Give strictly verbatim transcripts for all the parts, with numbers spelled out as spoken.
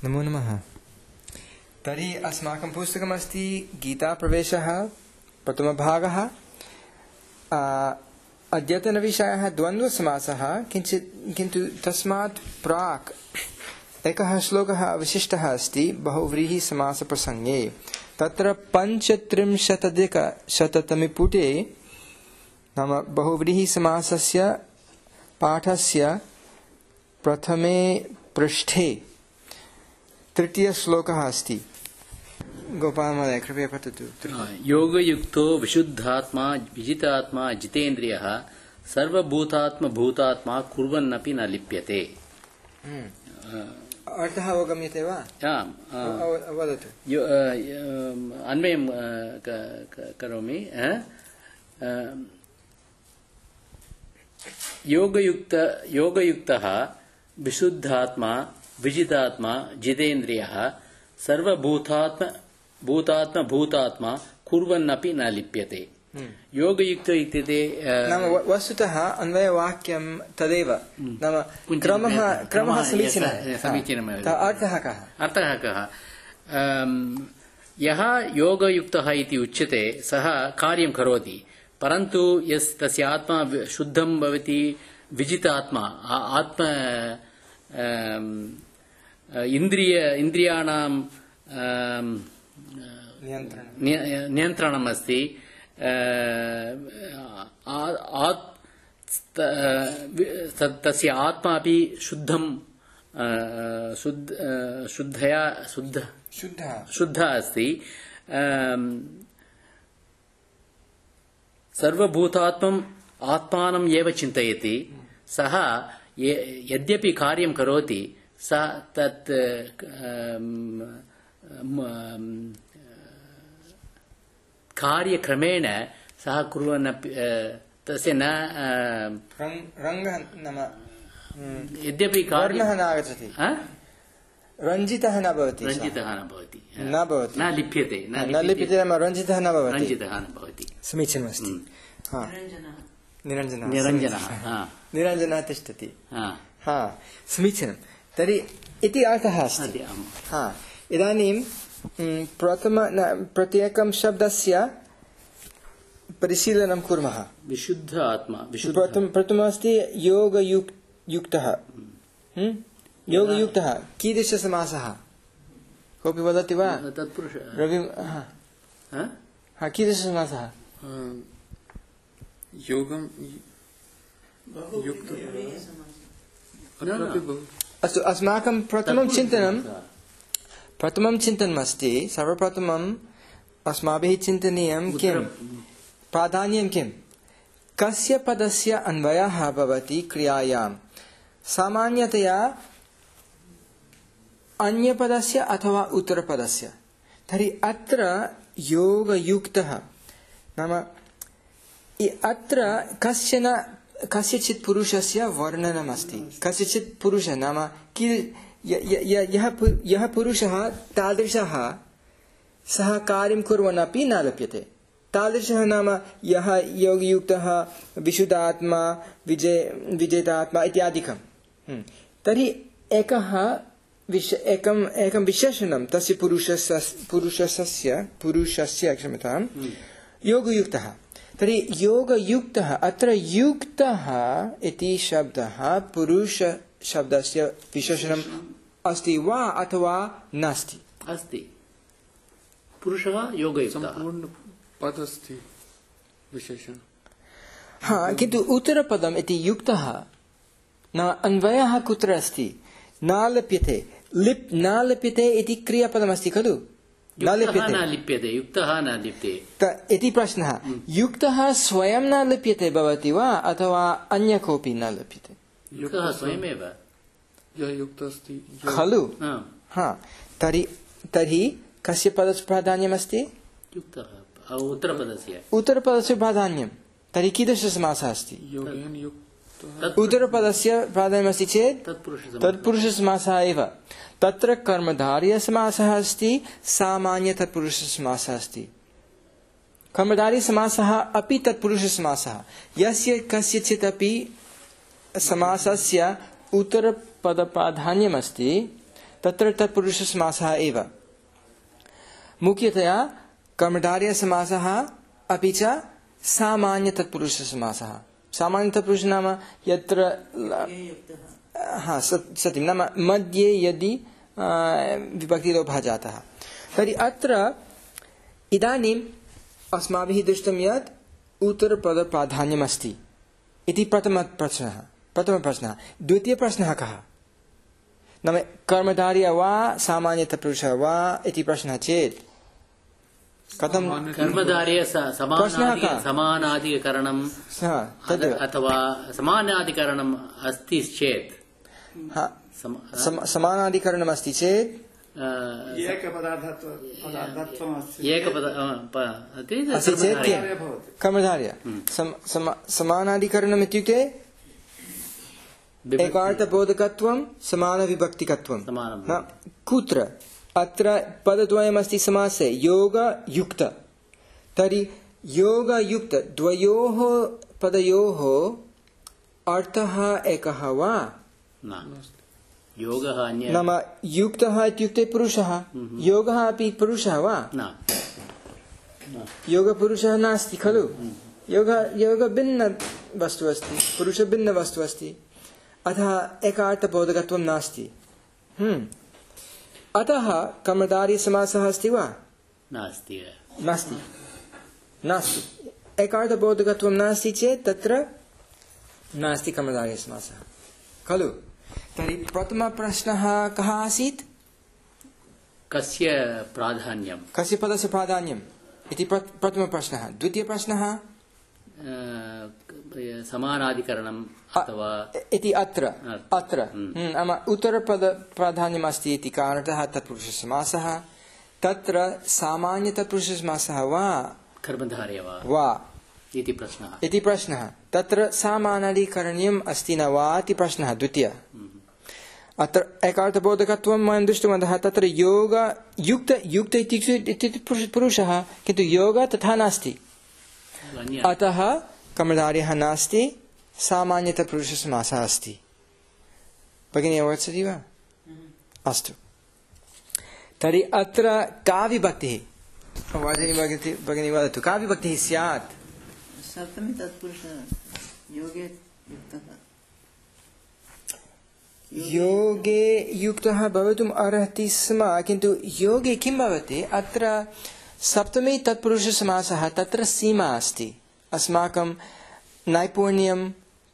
नमो नमः। तर्हि अस्माकं पुस्तकमस्ति गीताप्रवेशः प्रथमभागः। अद्यतनविषयः द्वन्द्वसमासः। किञ्चित् किन्तु तस्मात् प्राक् एकः श्लोकः विशिष्टः अस्ति बहुव्रीहिसमासप्रसङ्गे। तत्र पञ्चत्रिंशदधिकशततमे पुटे नाम बहुव्रीहिसमासस्य पाठस्य प्रथमे पृष्ठे तृतीयश्लोकः अस्ति। गोपाल महोदय कृपया पठतु। योगयुक्तो विशुद्धात्मा विजितात्मा जितेन्द्रियः सर्वभूतात्म भूतात्मा कुर्वन्नपि न लिप्यते। अर्थः अवगम्यते वा? वदतु। अन्वयं करोमि। योगयुक्त योगयुक्तः विशुद्धात्मा विजितात्मा जितेन्द्रियः सर्वभूतात्म भूतात्म भूतात्मा कुर्वन्नपि न लिप्यते। योगयुक्त इत्युक्ते नाम वस्तुतः अन्वयवाक्यं तदेव। नाम क्रमः क्रमः समीचीनः समीचीनः। अर्थः कः? अर्थः कः? यः योगयुक्तः इति उच्यते सः कार्यं करोति, परन्तु यस् तस्य आत्मा शुद्धं भवति, विजितात्मा आत्म इन्द्रिय इन्द्रियाणां नियन्त्रणम् अस्ति, तस्य आत्मा अपि शुद्धं शुद्धया शुद्ध शुद्धः अस्ति। सर्वभूतात्मम् आत्मानम् एव चिन्तयति। सः यद्यपि कार्यं करोति सः तत् कार्यक्रमेण सः कुर्वन् तस्य न रङ्गः नाम यद्यपि वर्णः न आगच्छति, रञ्जितः न भवति, रञ्जितः न भवति न भवति न लिप्यते न लिप्यते नाम रञ्जितः न भवति, रञ्जितः न भवति। समीचीनमस्ति। निरञ्जनः निरञ्जनः निरञ्जनः तिष्ठति। हा समीचीनं। तर्हि इति अर्थः अस्ति। हा इदानीं प्रथम प्रत्येकं शब्दस्य परिशीलनं कुर्मः। विशुद्ध आत्मा प्रथममस्ति योगयुक्तः। योगयुक्तः कीदृशसमासः? कोऽपि वदति वा? तत्पुरुषः रवि हा कीदृशसमासः? योगं अस्तु, अस्माकं प्रथमं चिन्तनं प्रथमं चिन्तनमस्ति। सर्वप्रथमम् अस्माभिः चिन्तनीयं किं प्राधान्यं किं कस्य पदस्य अन्वयः भवति क्रियायां। सामान्यतया अन्यपदस्य अथवा उत्तरपदस्य। तर्हि अत्र योगयुक्तः नाम अत्र कश्चन कस्यचित् पुरुषस्य वर्णनमस्ति। कस्यचित् पुरुषः नाम कि यः पुरुषः तादृशः सः कार्यं कुर्वन्नपि न लिप्यते। तादृशः नाम यः योगयुक्तः विशुद्धात्मा विजय विजेतात्मा इत्यादिकं। तर्हि एकः विश एकम् एकं विशेषणं तस्य पुरुषस्य पुरुषस्य पुरुषस्य क्षम्यतां योगयुक्तः। तर्हि योगयुक्तः अत्र युक्तः इति शब्दः पुरुषशब्दस्य विशेषणम् अस्ति वा अथवा नास्ति? अस्ति। पुरुषः योगयुक्तः पदस्ति विशेषण। हा किन्तु उत्तरपदम् इति युक्तः न अन्वयः कुत्र अस्ति? न लिप्यते। लिप् न लिप्यते इति क्रियापदमस्ति खलु? न लिप्यते युक्तः न लिप्यते इति प्रश्नः। युक्तः स्वयं न लिप्यते भवति वा अथवा अन्य कोऽपि न लिप्यते? युक्तः स्वयमेव खलु? हा तर्हि तर्हि कस्य पदस्य प्राधान्यमस्ति? युक्तः उत्तरपदस्य उत्तरपदस्य प्राधान्यं। तर्हि कीदृशसमासः अस्ति? उत्तरपदस्य प्राधान्यमस्ति चेत् तत्पुरुषसमासः एव। तत्र कर्मधारयसमासः अस्ति, सामान्य तत्पुरुषसमासः अस्ति। कर्मधारयसमासः अपि तत्पुरुषसमासः। यस्य कस्यचित् अपि समासस्य उत्तरपदप्राधान्यमस्ति तत्र तत्पुरुषसमासः एव मुख्यतया कर्मधारयसमासः अपि च सामान्यतत्पुरुषसमासः। सामान्यतत्पुरुष नाम यत्र हा सत्यं नाम मध्ये यदि विभक्तिलोपः जातः तर्हि अत्र इदानीम् अस्माभिः दृष्टं यत् उत्तरपदप्राधान्यमस्ति इति प्रथमप्रश्नः प्रथमप्रश्नः द्वितीयप्रश्नः कः नाम कर्मधारय वा सामान्यतत्पुरुषः वा इति प्रश्नः चेत् कथं कर्मधारय समानादिकरणम् अथवा समानादिकरणम् अस्ति चेत् समानादिकरणम् अस्ति चेत् कर्मधारय समानादिकरणम् इत्युक्ते एकार्थबोधकत्वं समानविभक्तिकत्वं कुत्र अत्र पदद्वयमस्ति समासे योगयुक्त तर्हि योगयुक्त द्वयोः पदयोः अर्थः एकः वा योगः अन्यः नाम युक्तः इत्युक्ते पुरुषः योगः अपि पुरुषः वा योगपुरुषः नास्ति खलु योग योग भिन्न वस्तु अस्ति पुरुष भिन्न वस्तु अस्ति अतः एकार्थबोधकत्वं नास्ति अतः कर्मधारयसमासः अस्ति वा नास्ति नास्ति नास्ति एकार्थबोधकत्वं नास्ति चेत् तत्र नास्ति कर्मधारयसमासः खलु। तर्हि प्रथमप्रश्नः कः आसीत् कस्य प्राधान्यं कस्य पदस्य प्राधान्यम् इति प्रथमप्रश्नः। द्वितीयप्रश्नः समानादिकरणम् अथवा इति अत्र अत्र नाम उत्तरपद प्राधान्यम् अस्ति इति कारणतः तत्पुरुषसमासः तत्र सामान्यतत्पुरुषसमासः वा कर्मधारय वा इति प्रश्नः इति प्रश्नः तत्र सामानादिकरणीयम् अस्ति न वा इति प्रश्नः द्वितीयः। अत्र एकार्थबोधकत्वं वयं दृष्टवन्तः तत्र योग युक्त युक्त इत्युक्ते पुरुषः किन्तु योग तथा नास्ति अतः कर्मधारयः नास्ति सामान्यतत्पुरुषसमासः अस्ति। भगिनी अवगच्छति वा अस्तु तर्हि अत्र का विभक्तिः भगिनी वदतु का विभक्तिः स्यात् सप्तमी तत्पुरुष योगे युक्तः योगे युक्तः भवितुम् अर्हति स्म किन्तु योगे किं भवति अत्र सप्तमी तत्पुरुषसमासः तत्र सीमा अस्ति अस्माकं नैपुण्यं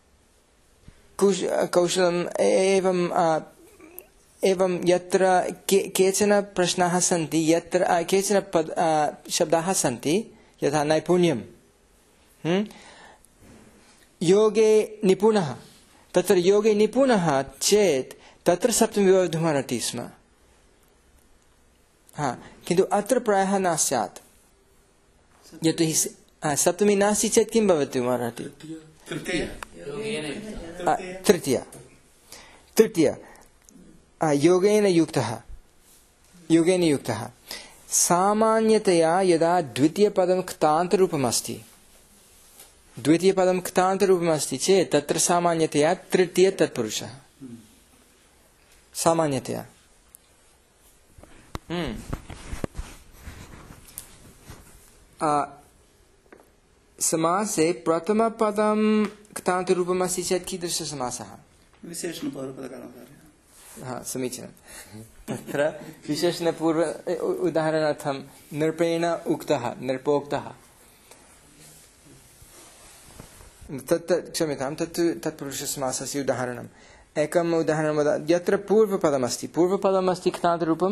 कौशलम् एवं एवं यत्र केचन प्रश्नाः सन्ति यत्र केचन पद शब्दाः सन्ति यथा नैपुण्यं योगे निपुणः तत्र योगे निपुणः चेत् तत्र सप्तमी भवितुमर्हति स्म हा किन्तु अत्र प्रायः न स्यात् यतोहि सप्तमी नास्ति चेत् किं भवितुमर्हति तृतीया तृतीया योगेन युक्तः योगेन युक्तः सामान्यतया यदा द्वितीयपदं क्तान्तरूपम् अस्ति द्वितीयपदं क्तान्तरूपम् अस्ति चेत् तत्र सामान्यतया तृतीय तत्पुरुषः सामान्यतया समासे प्रथमपदं क्तान्तरूपम् अस्ति चेत् कीदृशसमासः हा समीचीनं तत्र विशेषणपूर्व उदाहरणार्थं नृपेण उक्तः नृपोक्तः तत् क्षम्यतां तत् तत्पुरुषसमासस्य उदाहरणम् एकम् उदाहरणं वद यत्र पूर्वपदमस्ति पूर्वपदमस्ति क्तान्तरूपं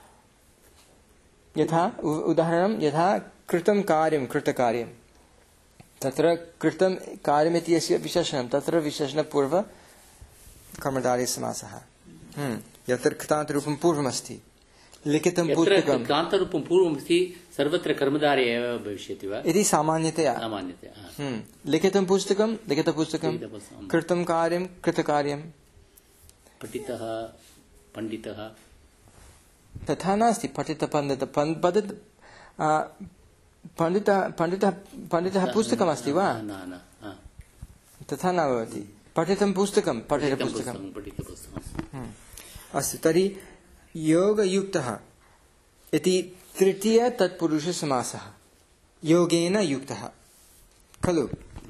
यथा उदाहरणं यथा कृतं कार्यं कृतकार्यं तत्र कृतं कार्यमिति यस्य विशेषणं तत्र विशेषणपूर्व कर्मधारयसमासः यत्र क्तान्तरूपं पूर्वमस्ति लिखितं पुस्तकं क्तान्तरूपं पूर्वमस्ति सर्वत्र कर्मधारय एव भविष्यति वा इति सामान्यतया सामान्यतया लिखितं पुस्तकं लिखितपुस्तकं कृतं कार्यं कृतकार्यं पठितः पण्डितः तथा नास्ति पठितः पण्डितः पण्डितः पण्डितः पण्डितः पण्डितः पुस्तकमस्ति वा तथा न भवति पठितं पुस्तकं पठितपुस्तकं अस्तु तर्हि योगयुक्तः इति तृतीय तत्पुरुष समासः योगेन युक्तः खलु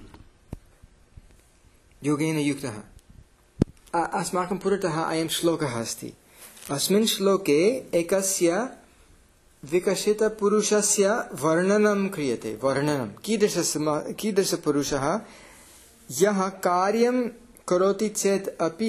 योगेन युक्तः अस्माकं पुरतः अयं श्लोकः अस्ति अस्मिन् श्लोके एकस्य विकसितपुरुषस्य वर्णनं क्रियते वर्णनं कीदृशः कीदृशपुरुषः यः कार्यं करोति चेत् अपि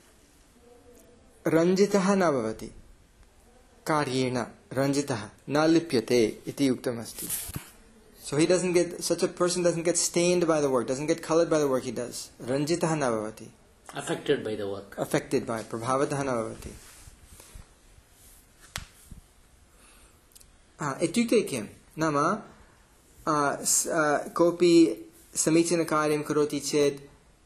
रञ्जितः न भवति कार्येण रञ्जितः न लिप्यते इति उक्तमस्ति. So he doesn't get, such a person doesn't get stained by the work, doesn't get colored by the work he does. Ranjitah na bhavati. Affected by the work. Affected by, prabhavatah na bhavati. Ah, ityukte kiam? Nama, kopi samicina karyam karoti ched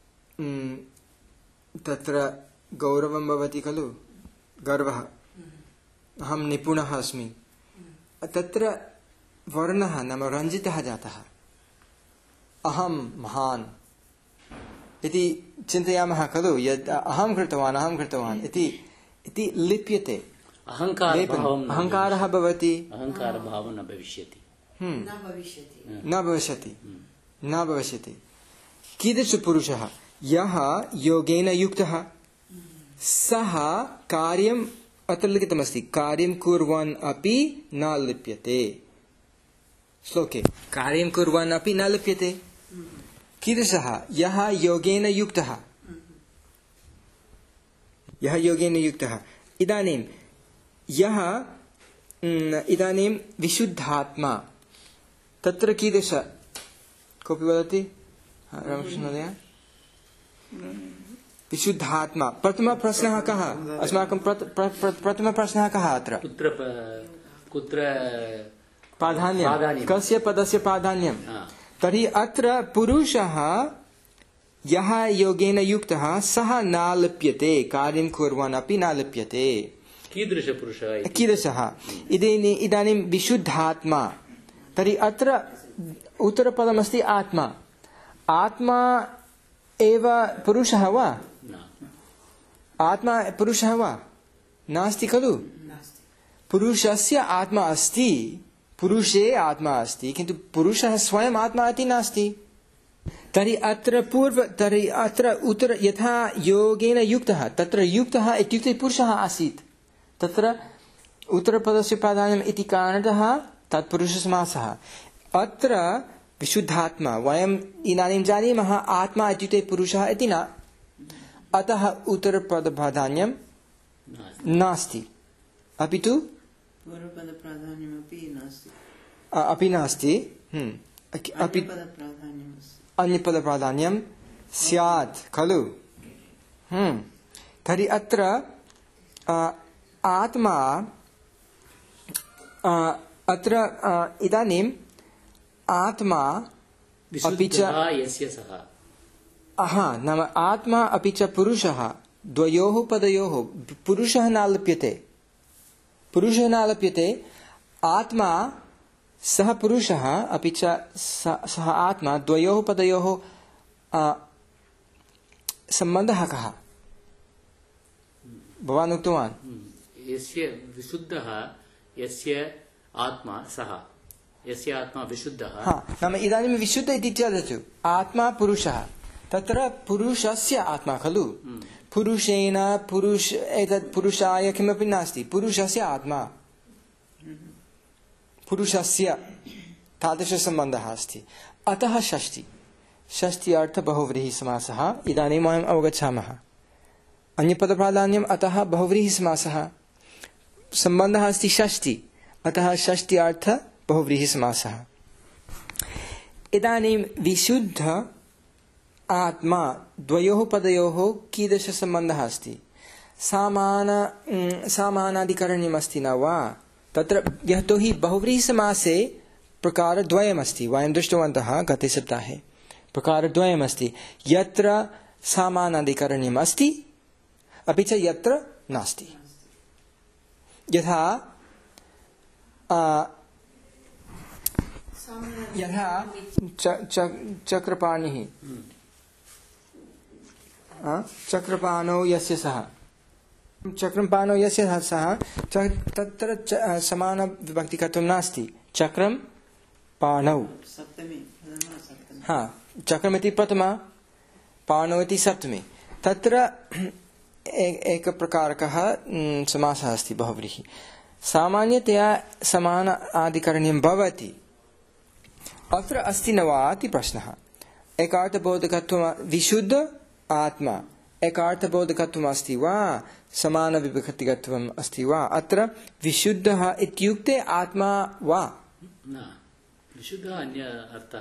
tatra gauravam bhavati kalu. Garvah. Aham nipunah asmi. Tatra वर्णः नाम रञ्जितः जातः अहं महान् इति चिन्तयामः खलु यद् अहं कृतवान् अहं कृतवान् इति इति लिप्यते अहङ्कारः भवति अहङ्कारभावः न भविष्यति न भविष्यति न भविष्यति कीदृशपुरुषः यः योगेन युक्तः सः कार्यम् अत्र लिखितमस्ति कार्यं कुर्वन् अपि न लिप्यते श्लोके कार्यं कुर्वन् अपि न लिप्यते कीदृशः यः योगेन युक्तः यः योगेन युक्तः इदानीं यः इदानीं विशुद्धात्मा तत्र कीदृश कोऽपि वदति रामकृष्ण महोदय विशुद्धात्मा प्रथमः प्रश्नः कः अस्माकं प्रथमः प्रश्नः कः अत्र कुत्र कुत्र प्राधान्यं कस्य पदस्य प्राधान्यं तर्हि अत्र पुरुषः यः योगेन युक्तः सः न लिप्यते कार्यं कुर्वन् अपि न लिप्यते कीदृशपुरुषः कीदृशः इदानीं विशुद्धात्मा तर्हि अत्र उत्तरपदमस्ति आत्मा आत्मा एव पुरुषः वा आत्मा पुरुषः वा नास्ति खलु पुरुषस्य आत्मा अस्ति पुरुषे आत्मा अस्ति किन्तु पुरुषः स्वयं आत्मा इति नास्ति तर्हि अत्र पूर्व तर्हि अत्र उत्तर यथा योगेन युक्तः तत्र युक्तः इत्युक्ते पुरुषः आसीत् तत्र उत्तरपदस्य प्राधान्यम् इति कारणतः तत्पुरुषसमासः अत्र विशुद्धात्मा वयम् इदानीं जानीमः आत्मा इत्युक्ते पुरुषः इति न अतः उत्तरपदप्राधान्यं नास्ति अपि तु अपि नास्ति अपि अन्यपदप्राधान्यं स्यात् खलु तर्हि अत्र आत्मा अत्र इदानीम् आत्मा अपि च यस्य सः हा नाम आत्मा अपि च पुरुषः द्वयोः पदयोः पुरुषः न लिप्यते पुरुषः न लिप्यते आत्मा सः पुरुषः अपि च सः आत्मा द्वयोः पदयोः सम्बन्धः कः भवान् उक्तवान् यस्य विशुद्धः यस्य आत्मा सः यस्य आत्मा विशुद्धः हा नाम इदानीं विशुद्ध इति वदतु आत्मा पुरुषः तत्र पुरुषस्य आत्मा खलु पुरुषेण पुरुष एतत् पुरुषाय किमपि नास्ति पुरुषस्य आत्मा पुरुषस्य तादृशसम्बन्धः अस्ति अतः षष्ठी षष्ठी अर्थ बहुव्रीहिसमासः इदानीं वयम् अवगच्छामः अन्यपदप्राधान्यम् अतः बहुव्रीहिसमासः सम्बन्धः अस्ति षष्ठी अतः षष्ठी अर्थ बहुव्रीहिसमासः इदानीं विशुद्ध आत्मा द्वयोः पदयोः कीदृशसम्बन्धः अस्ति सामान सामानाधिकरण्यम् अस्ति न वा तत्र यतोहि बहुव्रीहिसमासे प्रकारद्वयमस्ति वयं दृष्टवन्तः गते सप्ताहे प्रकारद्वयमस्ति यत्र सामानाधिकरण्यम् अस्ति अपि च यत्र नास्ति यथा यथा चक्रपाणिः चक्रपाणौ यस्य सः चक्रं पाणौ यस्य सः तत्र समान विभक्तिकत्वं नास्ति। चक्रं पाणौ सप्तमी प्रथमा सप्तमी हा चक्रमिति प्रथमा पाणौ इति सप्तमी। तत्र एक प्रकारकः समासः अस्ति बहुव्रीहि। सामान्यतया समान आदिकरणीयं भवति। अत्र अस्ति न वा इति प्रश्नः। एकार्थबोधकत्वं विशुद्ध आत्मा एकार्थबोधकत्वम् अस्ति वा समानविभक्तिकत्वम् अस्ति वा? अत्र विशुद्धः इत्युक्ते आत्मा वा? न, विशुद्धः अन्य अर्थः।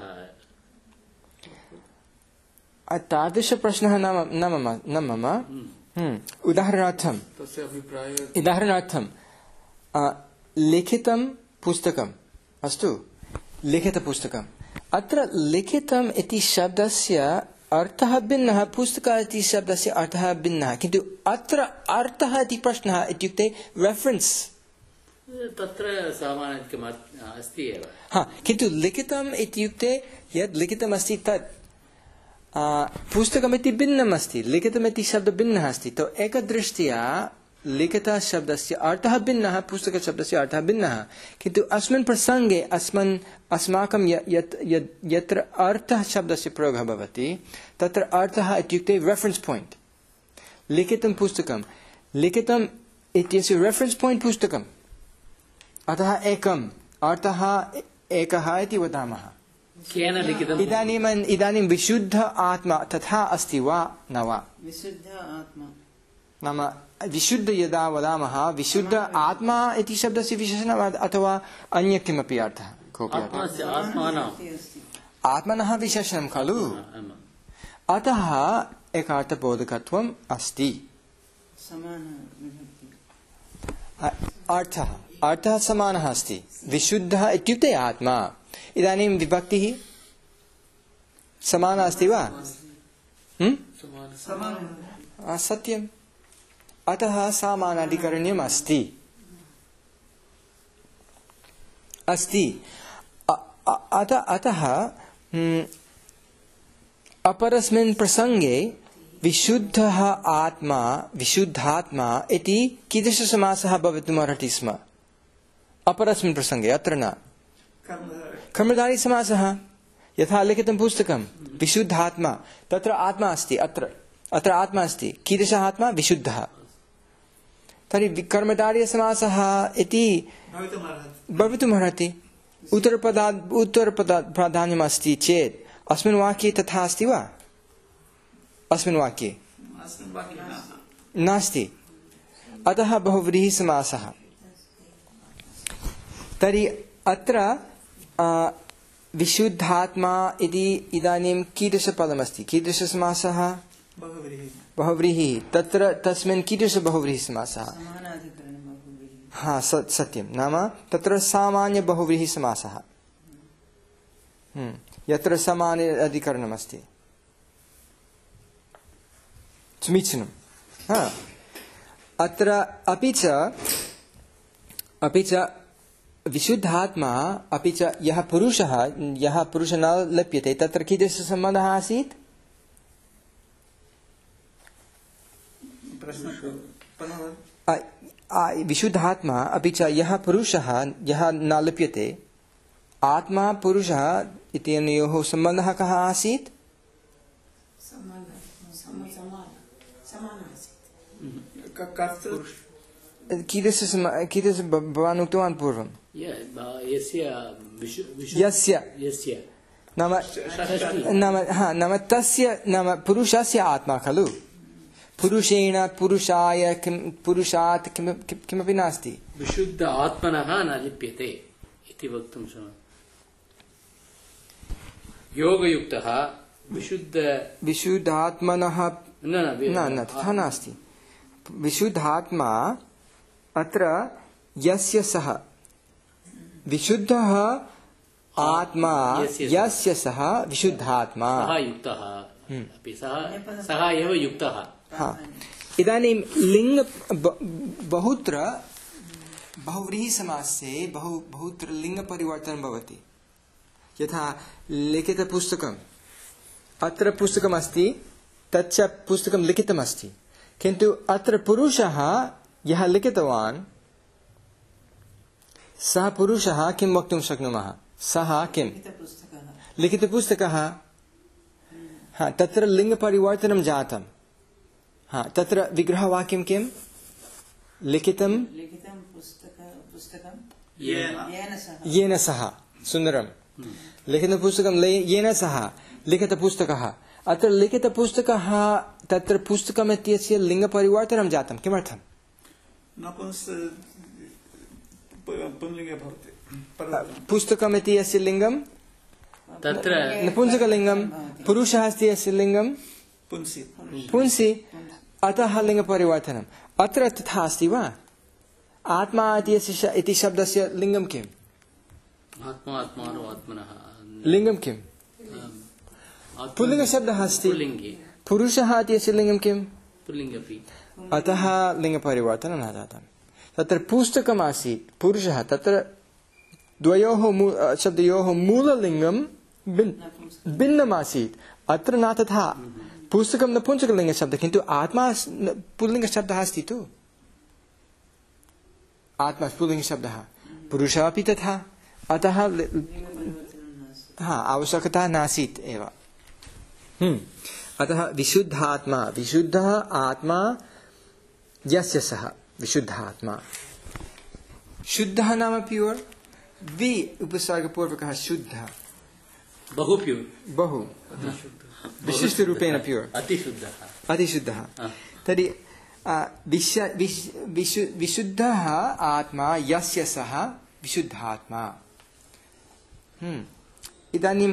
तादृशप्रश्नः न मम न मम उदाहरणार्थं तस्य अभिप्राय उदाहरणार्थं लिखितं पुस्तकम् अस्तु लिखितपुस्तकम् अत्र लिखितम् इति शब्दस्य अर्थः भिन्नः पुस्तकम् इति शब्दस्य अर्थः भिन्नः किन्तु अत्र अर्थः इति प्रश्नः इत्युक्ते रेफरेन्स् तत्र सामान्यम् अस्ति एव। हा किन्तु लिखितम् इत्युक्ते यद् लिखितमस्ति तत् पुस्तकमिति भिन्नम् अस्ति लिखितमिति शब्दः भिन्नः अस्ति। तो एकदृष्ट्या लिखितशब्दस्य अर्थः भिन्नः पुस्तकशब्दस्य अर्थः भिन्नः किन्तु अस्मिन् प्रसङ्गे अस्मन् अस्माकं यत् यत्र अर्थः शब्दस्य प्रयोगः भवति तत्र अर्थः इत्युक्ते रेफरेन्स् पायिण्ट्। लिखितं पुस्तकं लिखितम् इत्यस्य रेफरेन्स् पायिण्ट् पुस्तकम् अतः एकम् अर्थः एकः इति वदामः। केन लिखितम्? इदानीम् इदानीं विशुद्ध आत्मा तथा अस्ति वा न वा? विशुद्ध आत्मा नाम विशुद्ध यदा वदामः विशुद्ध आत्मा इति शब्दस्य विशेषणम् अथवा अन्य किमपि अर्थः कोऽपि आत्मनः विशेषणं खलु। अतः एकार्थबोधकत्वम् अस्ति। अर्थः अर्थः समानः अस्ति। विशुद्धः इत्युक्ते आत्मा। इदानीं विभक्तिः समाना अस्ति वा? सत्यम्। अतः सामानाधिकरण्यम् अस्ति अस्ति अतः अतः अपरस्मिन् प्रसङ्गे विशुद्धः आत्मा विशुद्धात्मा इति कीदृशसमासः भवितुमर्हति स्म? अपरस्मिन् प्रसङ्गे अत्र न कर्मधारी समासः। यथा लिखितं पुस्तकं विशुद्धात्मा तत्र आत्मा अस्ति अत्र अत्र आत्मा अस्ति कीदृशः आत्मा? विशुद्धः। तर्हि कर्मधारयसमासः इति भवितुमर्हति। उत्तरपदा उत्तरपदा प्राधान्यम् अस्ति चेत् अस्मिन् वाक्ये तथा अस्ति वा? अस्मिन् वाक्ये नास्ति। अतः बहुव्रीहि समासः। तर्हि अत्र विशुद्धात्मा इति इदानीं कीदृशपदमस्ति? कीदृशसमासः? बहुव्रीहि। तत्र तस्मिन् कीदृश बहुव्रीहि समासः? हा सत्यं। नाम तत्र सामान्य बहुव्रीहि समासः यत्र सामान्य अधिकरणमस्ति। समीचीनम्। हा अत्र अपि च अपि च विशुद्धात्मा अपि च यः पुरुषः यः पुरुषः न लप्यते तत्र कीदृशसम्बन्धः आसीत्? विशुद्धात्मा अपि च यः पुरुषः यः न लिप्यते आत्मा पुरुषः इत्यनयोः सम्बन्धः कः आसीत्? कीदृश कीदृश भवान् उक्तवान् पूर्वं? यस्य नाम नाम हा नाम तस्य नाम पुरुषस्य आत्मा खलु। पुरुषेण पुरुषाय किं पुरुषात् किं किमपि नास्ति। विशुद्ध आत्मनः न लिप्यते इति वक्तुं शक्नुमः। योगयुक्तः विशुद्ध विशुद्धात्मनः न न तथा नास्ति। विशुद्धात्मा अत्र यस्य सः विशुद्धः आत्मा यस्य सः विशुद्धात्मा युक्तः अपि सः सः एव युक्तः। हाँ इदानीं लिंग बहुत्र बहुव्रीहि समासे बहु बहुत्र लिंग परिवर्तनं भवति। यथा लिखितपुस्तकम् अत्र पुस्तकमस्ति तच्च पुस्तकं लिखितमस्ति किन्तु अत्र पुरुषः यः लिखितवान् सः पुरुषः किं वक्तुं शक्नुमः? सः किं पुस्तकः लिखितपुस्तकः। हा, तत्र लिङ्गपरिवर्तनं जातं। हा, तत्र विग्रहवाक्यं किं? लिखितं लिखितं पुस्तक पुस्तकं येन येन सह येन सह। सुन्दरं। लिखितपुस्तकं येन सह लिखितपुस्तकः। अत्र लिखितपुस्तकः तत्र पुस्तकम् इत्यस्य लिङ्गपरिवर्तनं जातं। किमर्थं? नपुंस पुंलिङ्गे भवति। पुस्तकम् इति अस्य लिङ्गं तत्र नपुंसकलिङ्गं, पुरुषः अस्ति अस्य लिङ्गं पुंसि पुंसि, अतः लिङ्गपरिवर्तनम्। अत्र तथा अस्ति वा? आत्मा इति शब्दस्य लिङ्गं किम्? आत्मा आत्मानो आत्मनः लिङ्गं किम्? पुल्लिङ्गशब्दः अस्ति। पुल्लिङ्गे पुरुषः इत्यस्य लिङ्गं किम्? पुल्लिङ्गपि अतः लिङ्गपरिवर्तनं न जातं। तत्र पुस्तकम् आसीत्, पुरुषः, तत्र द्वयोः शब्दयोः मूललिङ्गं भिन्नमासीत्। अत्र न तथा। पुस्तकं नपुंसकलिङ्गशब्दः, किन्तु आत्मा पुल्लिङ्गशब्दः अस्ति तु। आत्मा पुल्लिङ्गशब्दः, पुरुषः अपि तथा। अतः हा, आवश्यकता नासीत् एव। अतः विशुद्धात्मा, विशुद्धः आत्मा यस्य सः विशुद्धात्मा। शुद्धः नाम प्योर, वि उपसर्गपूर्वकः शुद्धः, बहु प्यूर्, बहु विशिष्टरूपेण प्योर, अतिशुद्धः अतिशुद्धः। तर्हि विशुद्धः आत्मा यस्य सः विशुद्धात्मा। इदानीं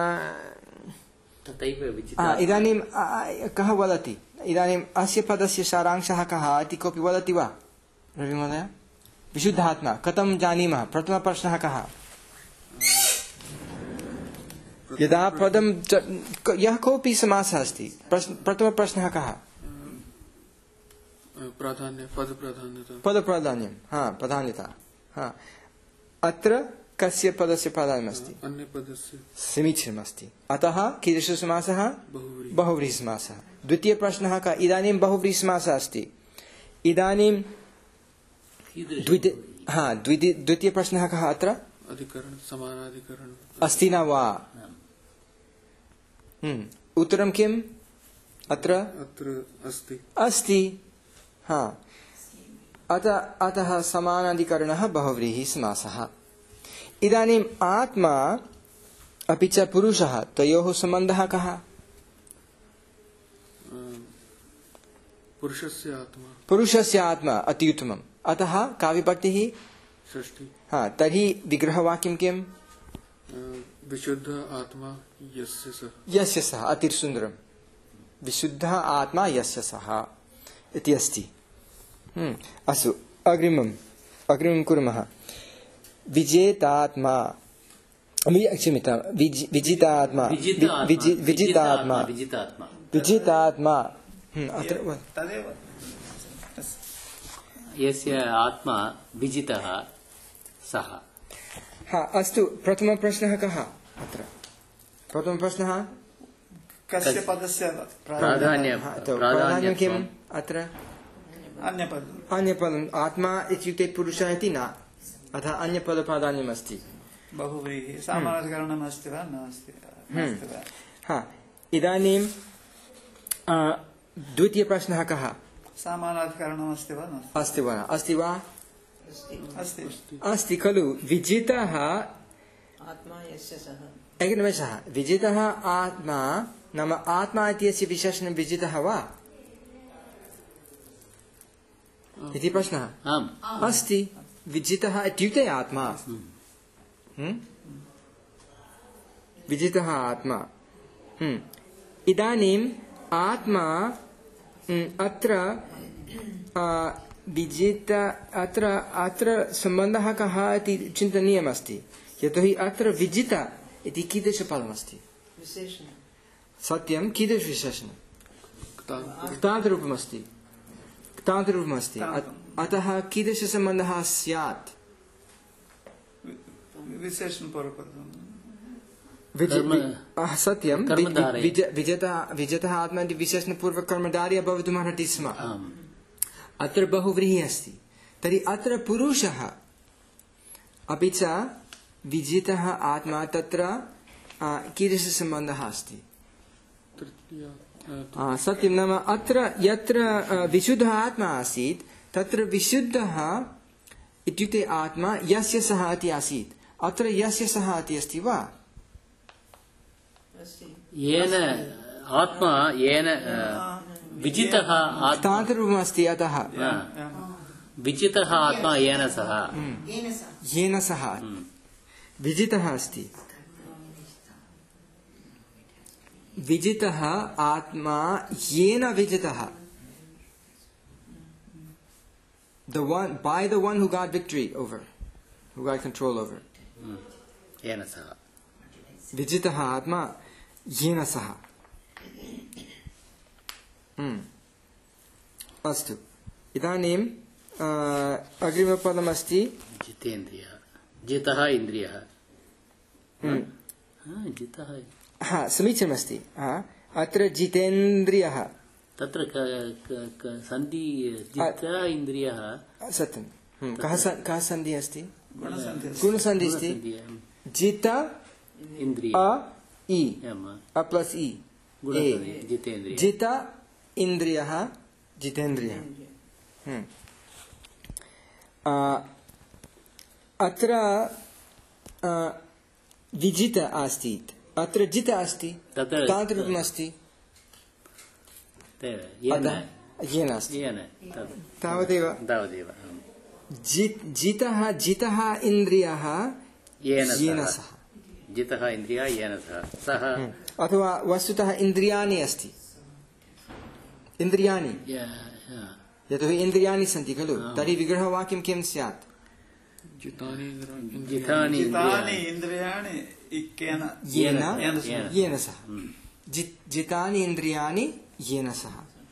तथैव इदानीं कः वदति? इदानीम् अस्य पदस्य सारांशः कः इति कोऽपि वदति वा? रवि महोदय, विशुद्धात्मा कथं जानीमः? प्रथमप्रश्नः कः? यदा पदं यः कोऽपि समासः अस्ति, प्रथमप्रश्नः कः? प्राधान्य पद प्राधान्यता पदप्राधान्यं। हा, प्राधान्यता। हा, अत्र कस्य पदस्य प्राधान्यमस्ति? अन्य पदस्य समीचीनमस्ति। अतः कीदृशसमासः? बहुव्रीहि बहुव्रीहिसमासः। द्वितीयप्रश्नः कः? इदानीं बहुव्रीहिसमासः अस्ति। इदानीं हा द्वितीयप्रश्नः कः अत्र? अधिकरण समानाधिकरण अस्ति न वा? उत्तरं किम्? अत्र अत्र अस्ति अस्ति। हा, अतः अतः समानाधिकरणः बहुव्रीहिसमासः। इदानीम् आत्मा अपि च पुरुषः, तयोः सम्बन्धः कः? पुरुषस्य आत्मा पुरुषस्य आत्मा अति उत्तमम्। अतः का विभक्तिः? षष्ठी। हा, तर्हि विग्रहवाक्यं किम्? विशुद्ध आत्मा यस्य सः यस्य सः। अतिसुन्दरं। विशुद्धः आत्मा यस्य सः इति अस्ति। अस्तु, अग्रिमम् अग्रिमं कुर्मः। विजेतात्मा, क्षम्यतां, विजितात्मा, विजितात्मा, विजितात्मा। अत्र तदेव यस्य आत्मा विजितः सः। हा, अस्तु, प्रथमप्रश्नः कः अत्र? प्रथमप्रश्नः कस्य पदस्य प्राधान्यं प्राधान्यं किम् अत्र? अन्यपदम् अन्यपदम्। आत्मा इत्युक्ते पुरुषः इति न, अतः अन्यपदप्राधान्यम् अस्ति। बहुव्रीहि सामानाधिकरणम् अस्ति वा? नास्ति वा? हा, इदानीं द्वितीयप्रश्नः कः? सामानाधिकरणम् अस्ति वा? नास्ति अस्ति वा? अस्ति वा? अस्ति अस्ति खलु। विजितः आत्मा यस्य सः एकनिमेषः। विजितः आत्मा नाम आत्मा इत्यस्य विशेषणं विजितः वा इति प्रश्नः अस्ति। विजितः इत्युक्ते आत्मा। विजितः आत्मा। इदानीम् आत्मा अत्र विजित अत्र अत्र सम्बन्धः कः इति चिन्तनीयमस्ति। यतोहि अत्र विजित इति कीदृशपदमस्ति? विशेषणं। सत्यं, कीदृशविशेषणं? क्तान्तरूपमस्ति। क्तान्तरूपमस्ति। अतः कीदृशसम्बन्धः स्यात्? विशेषणपूर्वकं विज- कर्म- वि- आह, सत्यं वि- कर्मधारय। विज- विजतः विजतः आत्मा इति विशेषणपूर्वकर्मधारी भवितुमर्हति स्म। आम् अत्र बहुव्रीहिः अस्ति। तर्हि अत्र पुरुषः अपि च विजितः आत्मा तत्र आ, कीदृशसम्बन्धः अस्ति? तृतीया आ, सत्यं नाम अत्र यत्र आ, विशुद्धः आत्मा आसीत् तत्र विशुद्धः इत्युक्ते आत्मा यस्य सः इति आसीत्। अत्र यस्य सः इति अस्ति वा? अस्ति येन आत्मा येन अ, विजितः आत्मा तान्तरूपमस्ति अतः न, विजितः आत्मा येन सह येन सह विजितः अस्ति। विजितः आत्मा येन विजितः, the one by the one who got victory over, who got control over. येन सह विजितः आत्मा येन सह। हम्म। अस्तु, इदानीं अग्रिमपदमस्ति जितेन्द्रियः जितः इन्द्रियः हम्म। हा, जितः हा, समीचीनमस्ति। हा, अत्र जितेन्द्रियः तत्र क- क- क- सन्धि जितः इन्द्रियः सत्यं। हम्म, कः स- कः सन्धिः अस्ति? गुणसन्धिः गुणसन्धिः अस्ति। जित इन्द्रिय अ इ आम्, अ प्लस इ गुणसन्धि, ए। जितेन्द्रिय जित इन्द्रियः जितेन्द्रियः। हम्म। आ, अत्र आ, विजित आसीत्, अत्र जित अस्ति, तत्र- तादृशमस्ति, ते- येन अतः येन अस्ति। येन तद् तावदेव। तावदेव आम्। जित् जितः जितः इन्द्रियः येन येन सह सह। जितः इन्द्रियः येन सह सः अथवा वस्तुतः इन्द्रियाणि अस्ति, इन्द्रियाणि, य- हा, यतोहि इन्द्रियाणि सन्ति खलु, तर्हि विग्रहवाक्यं किं स्यात्? जितानि इन्द्रियाणि जितानि जितानि इन्द्रियाणि इन्द्रियाणि इक्केन येन येन सह। येन येन सह। जित् जितानि इन्द्रियाणि येन सह।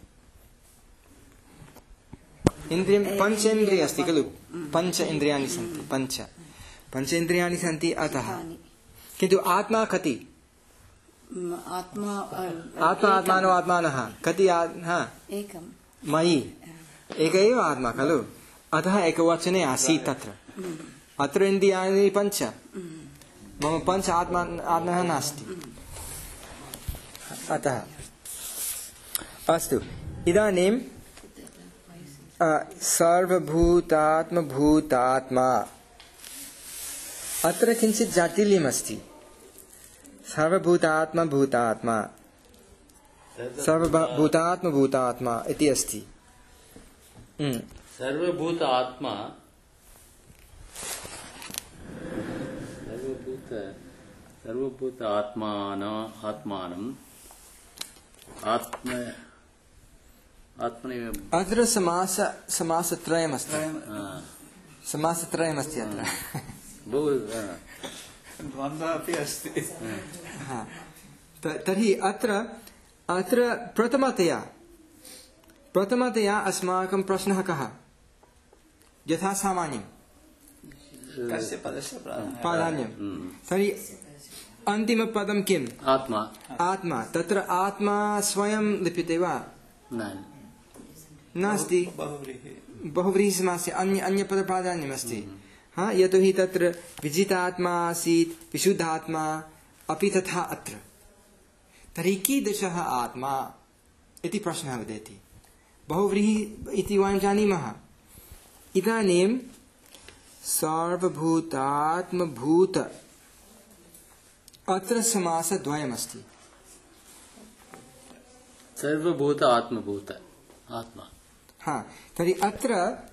इन्द्रियं पञ्चेन्द्रिय अस्ति खलु, पञ्च इन्द्रियाणि सन्ति, पञ्च पञ्च इन्द्रियाणि सन्ति अतः। किन्तु आत्मा कति? आत्मा आत्मा आत्मानो आत्मानः कति? आ- हा, एकं मयि एक एव आत्मा खलु, अतः एकवचने आसीत् तत्र। अत्र इन्द्रियाणि पञ्च, मम पञ्च आत्मा आत्मनः नास्ति अतः। अस्तु, इदानीं अ, सर्वभूतात्मभूतात्मा, अत्र किञ्चित् जाटिल्यमस्ति। सर्वभूतात्मभूतात्मा, सर्वभूतात्मभूतात्मा इति अस्ति। हम्म। सर्वभूत आत्मा सर्वभूत सर्वभूत आत्मान आत्मानम् आत्म आत्मनेव अत्र समास समासत्रयमस्ति, हा, समासत्रयमस्ति अत्र। बहु हा, द्वन्द्वः अपि अस्ति। हा, त- तर्हि अत्र अत्र प्रथमतया प्रथमतया अस्माकं प्रश्नः कः? यथा सामान्यं कस्य पदस्य प्राधान्यं? प्राधान्यं। तर्हि अन्तिमपदं किम्? आत्मा आत्मा। तत्र आत्मा स्वयं लिप्यते वा? न नास्ति। बहुव्रीहि बहुव्रीहिसमासे अन्य अन्यपदप्राधान्यमस्ति। हा, यतोहि तत्र विजितात्मा आसीत्, विशुद्धात्मा अपि तथा अत्र। तर्हि कीदृशः आत्मा इति प्रश्नः वदति। बहुव्रीहि इति वयं जानीमः। इदानीं सार्वभूतात्मभूत, अत्र समासद्वयमस्ति। सर्वभूत आत्मभूत आत्मा हा, तर्हि अत्र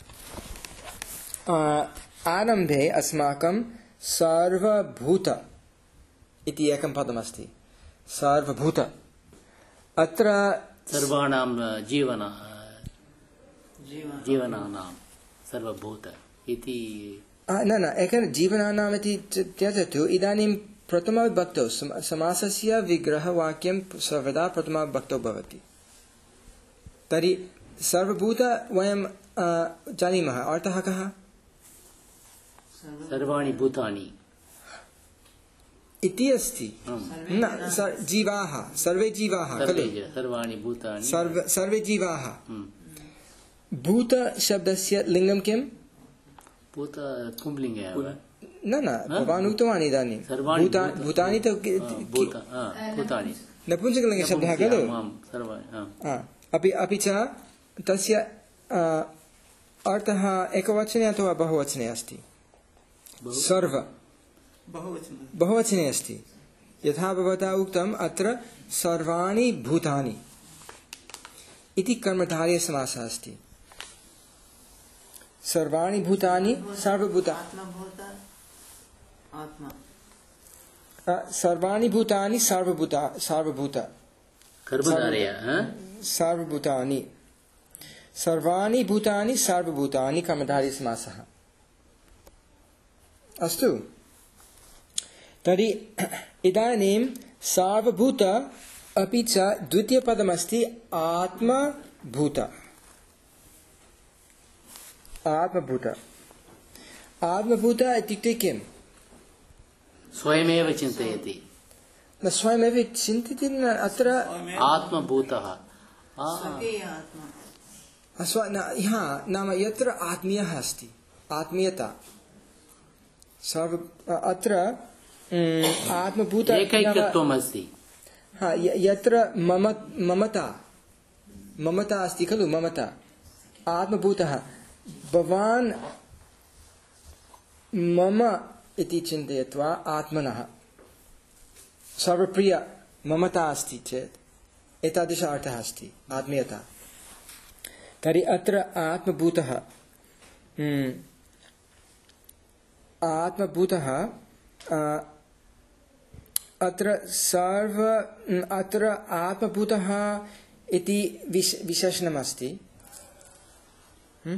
अ, आरम्भे अस्माकं सर्वभूत इति एकं पदमस्ति। सर्वभूत अत्र सर्वाणां जीवन जीवन जीवनानां सर्वभूत इति आ, न न एकं जीवनानाम् इति च- त्यजतु। इदानीं प्रथमविभक्तौ सम- समासस्य विग्रहवाक्यं सर्वदा प्रथमविभक्तौ भवति। तर्हि सर्वभूत वयं आ, जानीमः अर्थः कः? सर्वाणि भूतानि इति अस्ति न स- जीवाः सर्वे जीवाः खलु सर्वाणि भूतानि सर्व सर्वे जीवाः भूत शब्दस्य लिङ्गं किम् भूत पुंलिङ्गे एव न न भवान् उक्तवान् इदानीं सर्वाणि भूता भूत- भूतानि तु भूत हा, भूतानि नपुंसकलिङ्गशब्दः खलु आम्, सर्वाणि हा। हा, अपि अपि च तस्य अ, अर्थः एकवचने अथवा बहुवचने अस्ति सर्व बहुवचनं बहुवचने अस्ति यथा भवता उक्तम् अत्र सर्वाणि भूतानि इति कर्मधारयसमासः अस्ति सर्वाणि भूतानि सार्वभूत आत्मभूत आत्मा अ, सर्वाणि भूतानि सार्वभूता सार्वभूत कर्मधारय हा? सार्वभूतानि सर्वाणि भूतानि सार्वभूतानि कर्मधारयसमासः अस्तु तर्हि इदानीं सार्वभूत अपि च द्वितीयपदमस्ति आत्मभूत आत्मभूत आत्मभूत इत्युक्ते किम् स्वयमेव चिन्तयति न स्वयमेव चिन्तिति न अत्र आत्मभूतः आ, स्वकीय आत्मा स्व न हा नाम यत्र आत्मीयः अस्ति आत्मीयता सर्व अत्र उम्, आत्मभूत एकैकत्वम् अस्ति हा य- यत्र मम ममता ममता अस्ति खलु ममता आत्मभूतः भवान् मम इति चिन्तयित्वा आत्मनः सर्वप्रिय ममता अस्ति चेत् एतादृश अर्थः अस्ति आत्मीयता तर्हि अत्र आत्मभूतः उम्, आत्मभूतः अ, अत्र सर्व अत्र आत्मभूतः इति विश विशेषणमस्ति हम्म?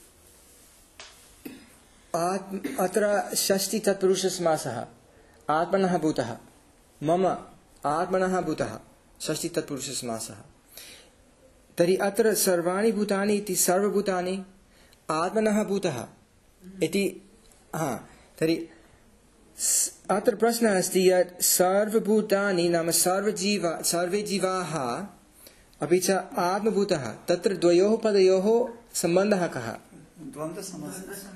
आत्म अत्र षष्टि तत्पुरुषसमासः आत्मनः भूतः मम आत्मनः भूतः षष्टि तत्पुरुषसमासः तर्हि अत्र सर्वाणि भूतानि इति सर्वभूतानि आत्मनः भूतः इति हा तर्हि स- अत्र प्रश्नः अस्ति यत् सर्वभूतानि नाम सर्वजीवा सर्वे जीवाः अपि च आत्मभूतः तत्र द्वयोः पदयोः सम्बन्धः कः द्वन्द्वसमस्या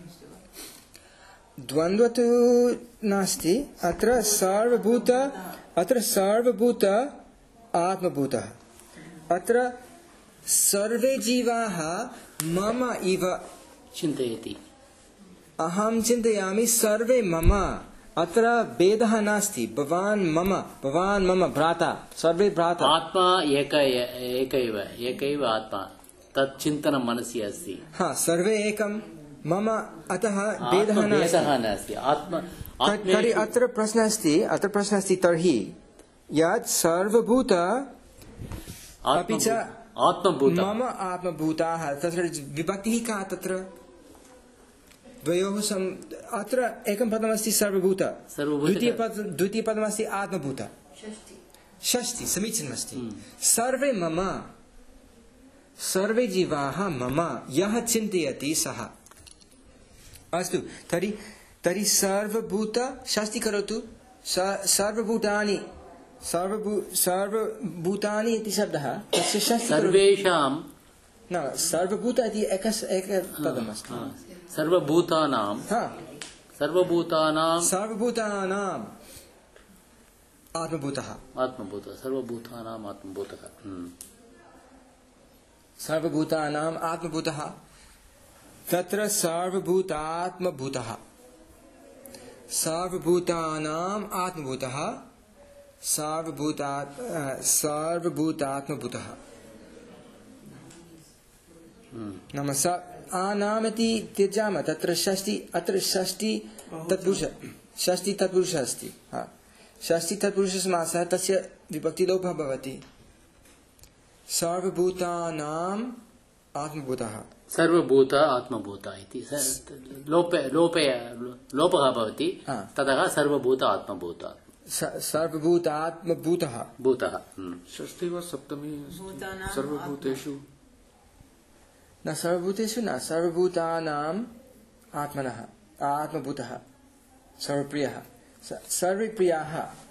द्वन्द्व तु नास्ति अत्र सर्वभूत अत्र सर्वभूत आत्मभूतः अत्र सर्वे जीवाः मम इव चिन्तयति अहं चिन्तयामि सर्वे मम अत्र भेदः नास्ति भवान् मम भवान् मम भ्राता सर्वे भ्राता आत्मा एक एकैव एकैव आत्मा तत् चिन्तनं मनसि अस्ति हा सर्वे एकं मम अतः भेदः नास्ति आत्मभेदः नास्ति आत्म तर्हि आत्मेषु अत्र प्रश्नः अस्ति अत्र प्रश्नः अस्ति तर्हि यत् सर्वभूत अपि च आत्मभूत मम आत्मभूताः तत्र विभक्तिः का तत्र द्वयोः सम् अत्र एकं पदमस्ति सर्वभूत सर्वभूत द्वितीयपद द्वितीयपदमस्ति आत्मभूत षष्टि समीचीनमस्ति सर्वे मम सर्वे जीवाः मम यः चिन्तयति सः अस्तु तर्हि तर्हि सर्वभूत षष्टि करोतु स- सर्वभूतानि सर्वभू सर्वभूतानि इति शब्दः तस्य षष्टि करोतु। सर्वेषां न सर्वभूत इति एकस् एकपदमस्ति हा, सर्वभूतानां हा सर्वभूतानां सर्वभूतानाम् आत्मभूतः आत्मभूतः सर्वभूतानाम् आत्मभूतः हम्म। सर्वभूतानाम् आत्मभूतः तत्र सर्वभूतात्मभूतः सर्वभूतानाम् आत्मभूतः सर्वभूता सर्वभूतात्मभूतः नाम स आनाम् इति त्यजामः तत्र षष्टि अत्र षष्टि तत्पुरुष षष्टि तत्पुरुषः अस्ति हा षष्टि तत्पुरुषसमासः तस्य विभक्तिलोपः भवति सर्वभूतानाम् आत्मभूतः सर्वभूत आत्मभूत इति स- लोपे लोपे लोपः भवति हा। ततः सर्वभूत आत्मभूत स- सर्वभूतात्मभूतः भूतः हम्म। षष्ठी वा सप्तमी भूतानां सर्वभूतेषु न सर्वभूतेषु न सर्वभूतानाम् आत्मनः आत्मभूतः सर्वप्रियः सर्वे प्रियाः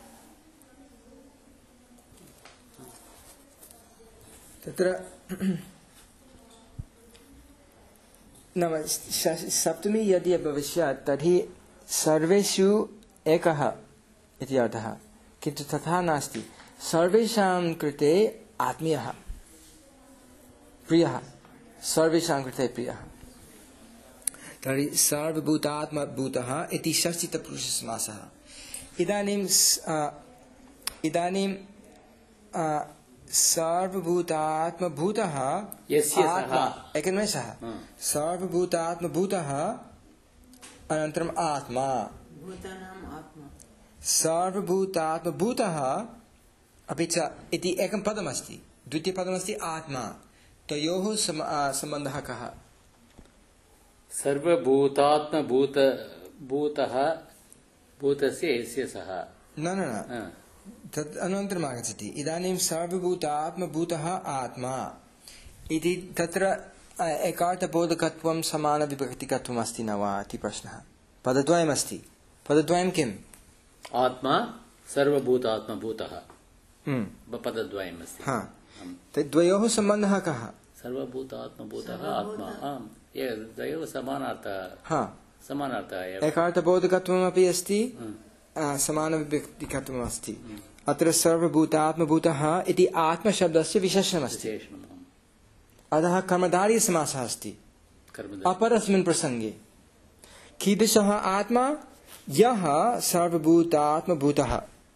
तत्र नाम सप्तमी यदि भविष्यत् तर्हि सर्वेषु एकः इति अर्थः किन्तु तथा नास्ति सर्वेषां कृते आत्मीयः प्रियः सर्वेषां कृते प्रियः तर्हि सर्वभूतात्मभूतः इति षष्ठीतपुरुषसमासः इदानीं इदानीं सर्वभूतात्मभूतः यस्य सः आत्मा एकनिमेषः सर्वभूतात्मभूतः अनन्तरम् आत्मा भूतानाम् आत्मा सर्वभूतात्मभूतः अपि च इति एकं पदमस्ति द्वितीयपदमस्ति आत्मा तयोः सम्बन्धः कः सर्वभूतात्मभूत भूतः भूतस्य यस्य सः न न न तत् अनन्तरम् आगच्छति इदानीं सर्वभूतात्मभूतः आत्मा इति तत्र एकार्थबोधकत्वं समानविभक्तिकत्वम् अस्ति न वा इति प्रश्नः पदद्वयमस्ति पदद्वयं किम् आत्मा सर्वभूतात्मभूतः पदद्वयम् अस्ति हा तद्वयोः सम्बन्धः कः सर्वभूतात्मभूतः आत्मा आम् द्वयोः समानार्थः हा समानार्थः एव एकार्थबोधकत्वमपि अस्ति समानविभक्तिकत्वम् अस्ति अत्र सर्वभूतात्मभूतः इति आत्मशब्दस्य विशेषणमस्ति अतः कर्मधारयसमासः अस्ति अपरस्मिन् प्रसङ्गे कीदृशः आत्मा यः सर्वभूतात्मभूतः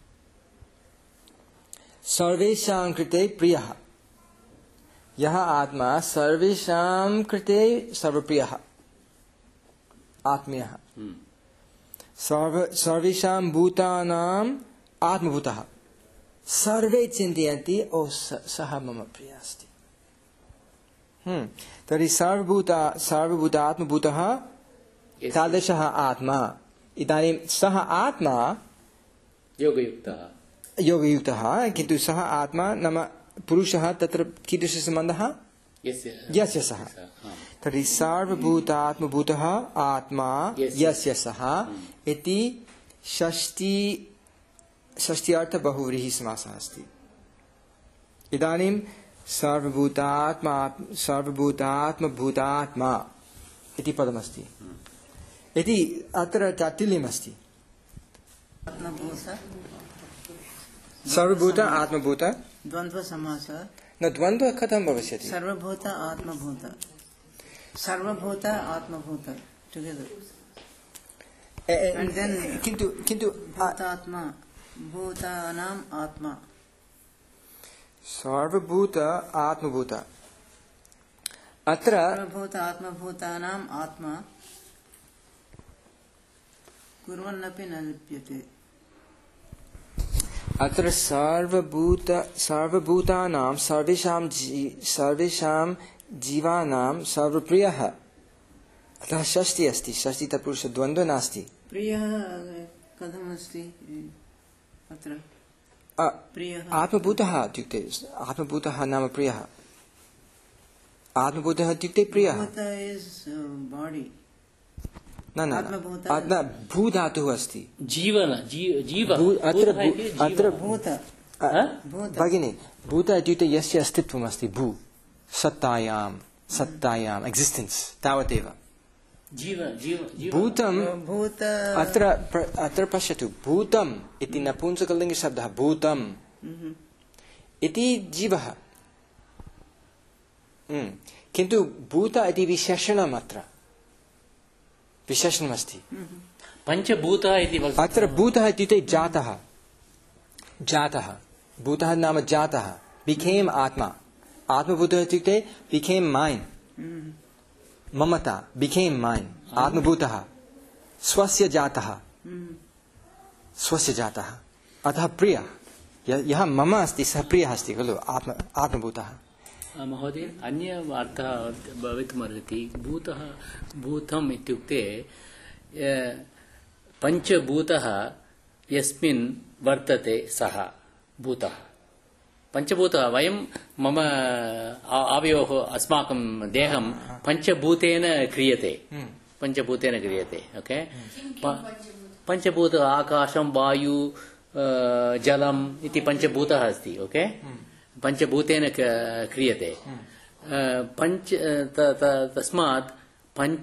सर्वेषां कृते प्रियः यः आत्मा सर्वेषां कृते सर्वप्रियः आत्मीयः सर्व सर्वेषां भूतानाम् आत्मभूतः सर्वे चिन्तयन्ति ओ सः मम प्रियः अस्ति तर्हि सर्वभूता सर्वभूतात्मभूतः तादृशः आत्मा इदानीं सः आत्मा योगयुक्तः योगयुक्तः किन्तु सः आत्मा नाम पुरुषः तत्र कीदृशसम्बन्धः यस्य सः तर्हि सर्वभूतात्मभूतः आत्मा यस्य सः इति षष्ठी षष्ट्यर्थ बहुव्रीहि समासः अस्ति इदानीं सर्वभूतात्मा सर्वभूतात्मभूतात्मा इति पदमस्ति इति अत्र चातिल्यमस्ति सर्वभूत आत्मभूत द्वन्द्वसमासः न द्वन्द्वः कथं भविष्यति सर्वभूत आत्मभूत सर्वभूत आत्मभूत टुगेदर and then किन्तु किन्तु भूतात्मा भूतानाम् आत्मा सर्वभूत आत्मभूत अत्र सर्वभूत आत्मभूतानाम् आत्मा कुर्वन्नपि न लिप्यते अत्र सर्वभूत सर्वभूतानां सर्वेषां सर्वेषां जीवानां सर्वप्रियः अतः षष्ठी अस्ति षष्ठी तत्पुरुष द्वन्द्वः नास्ति प्रियः कथम् अस्ति अत्र प्रियः आत्मभूतः इत्युक्ते आत्मभूतः नाम प्रियः आत्मभूतः इत्युक्ते प्रियः बॉडी न न न भूधातुः अस्ति जीवन जीव अत्र अत्र भूत भगिनी भूत इत्युक्ते यस्य अस्तित्वम् अस्ति भू सत्तायां सत्तायाम् एक्सिस्टेन्स् तावदेव भूतं भूत अत्र अत्र पश्यतु भूतम् इति नपुंसकलिङ्गशब्दः भूतम् इति जीवः किन्तु भूत इति विशेषणम् अत्र विशेषणमस्ति पञ्चभूतः इति अत्र भूतः इत्युक्ते जातः जातः भूतः नाम जातः बिकेम् आत्मा आत्मभूतः इत्युक्ते बिकेम् माइन् ममता बिकेम् माइन् आत्मभूतः स्वस्य जातः स्वस्य जातः अतः प्रियः यः मम अस्ति सः प्रियः अस्ति खलु आत्म आत्मभूतः महोदय अन्य अर्थः भवितुमर्हति भूतः भूतम् इत्युक्ते पञ्चभूतः यस्मिन् वर्तते सः भूतः पञ्चभूतः वयं मम आवयोः अस्माकं देहं पञ्चभूतेन क्रियते पञ्चभूतेन क्रियते ओके पञ्चभूत आकाशं वायु जलम् इति पञ्चभूतः अस्ति ओके पञ्चभूतेन क्रियते पञ्च तस्मात् पञ्च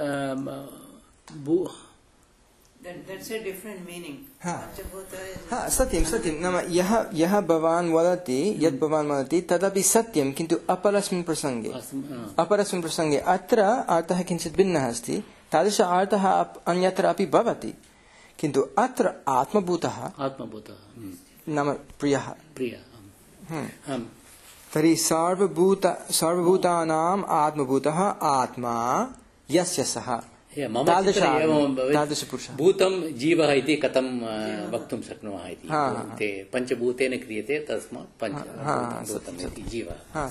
That's a different meaning. हाँ सत्यं सत्यं नाम यः यः भवान् वदति यद् भवान् वदति तदपि सत्यं किन्तु अपरस्मिन् प्रसङ्गे अपरस्मिन् प्रसङ्गे अत्र अर्थः किञ्चित् भिन्नः अस्ति तादृश अर्थः अन्यत्र अपि भवति किन्तु अत्र आत्मभूतः आत्मभूतः नाम प्रियः प्रियः तर्हि सर्वभूत सर्वभूतानाम् आत्मभूतः आत्मा यस्य सः भूतं जीवः इति कथं वक्तुं शक्नुमः इति ते पञ्चभूतेन क्रियते तस्मात् पञ्चभूतम् इति जीवः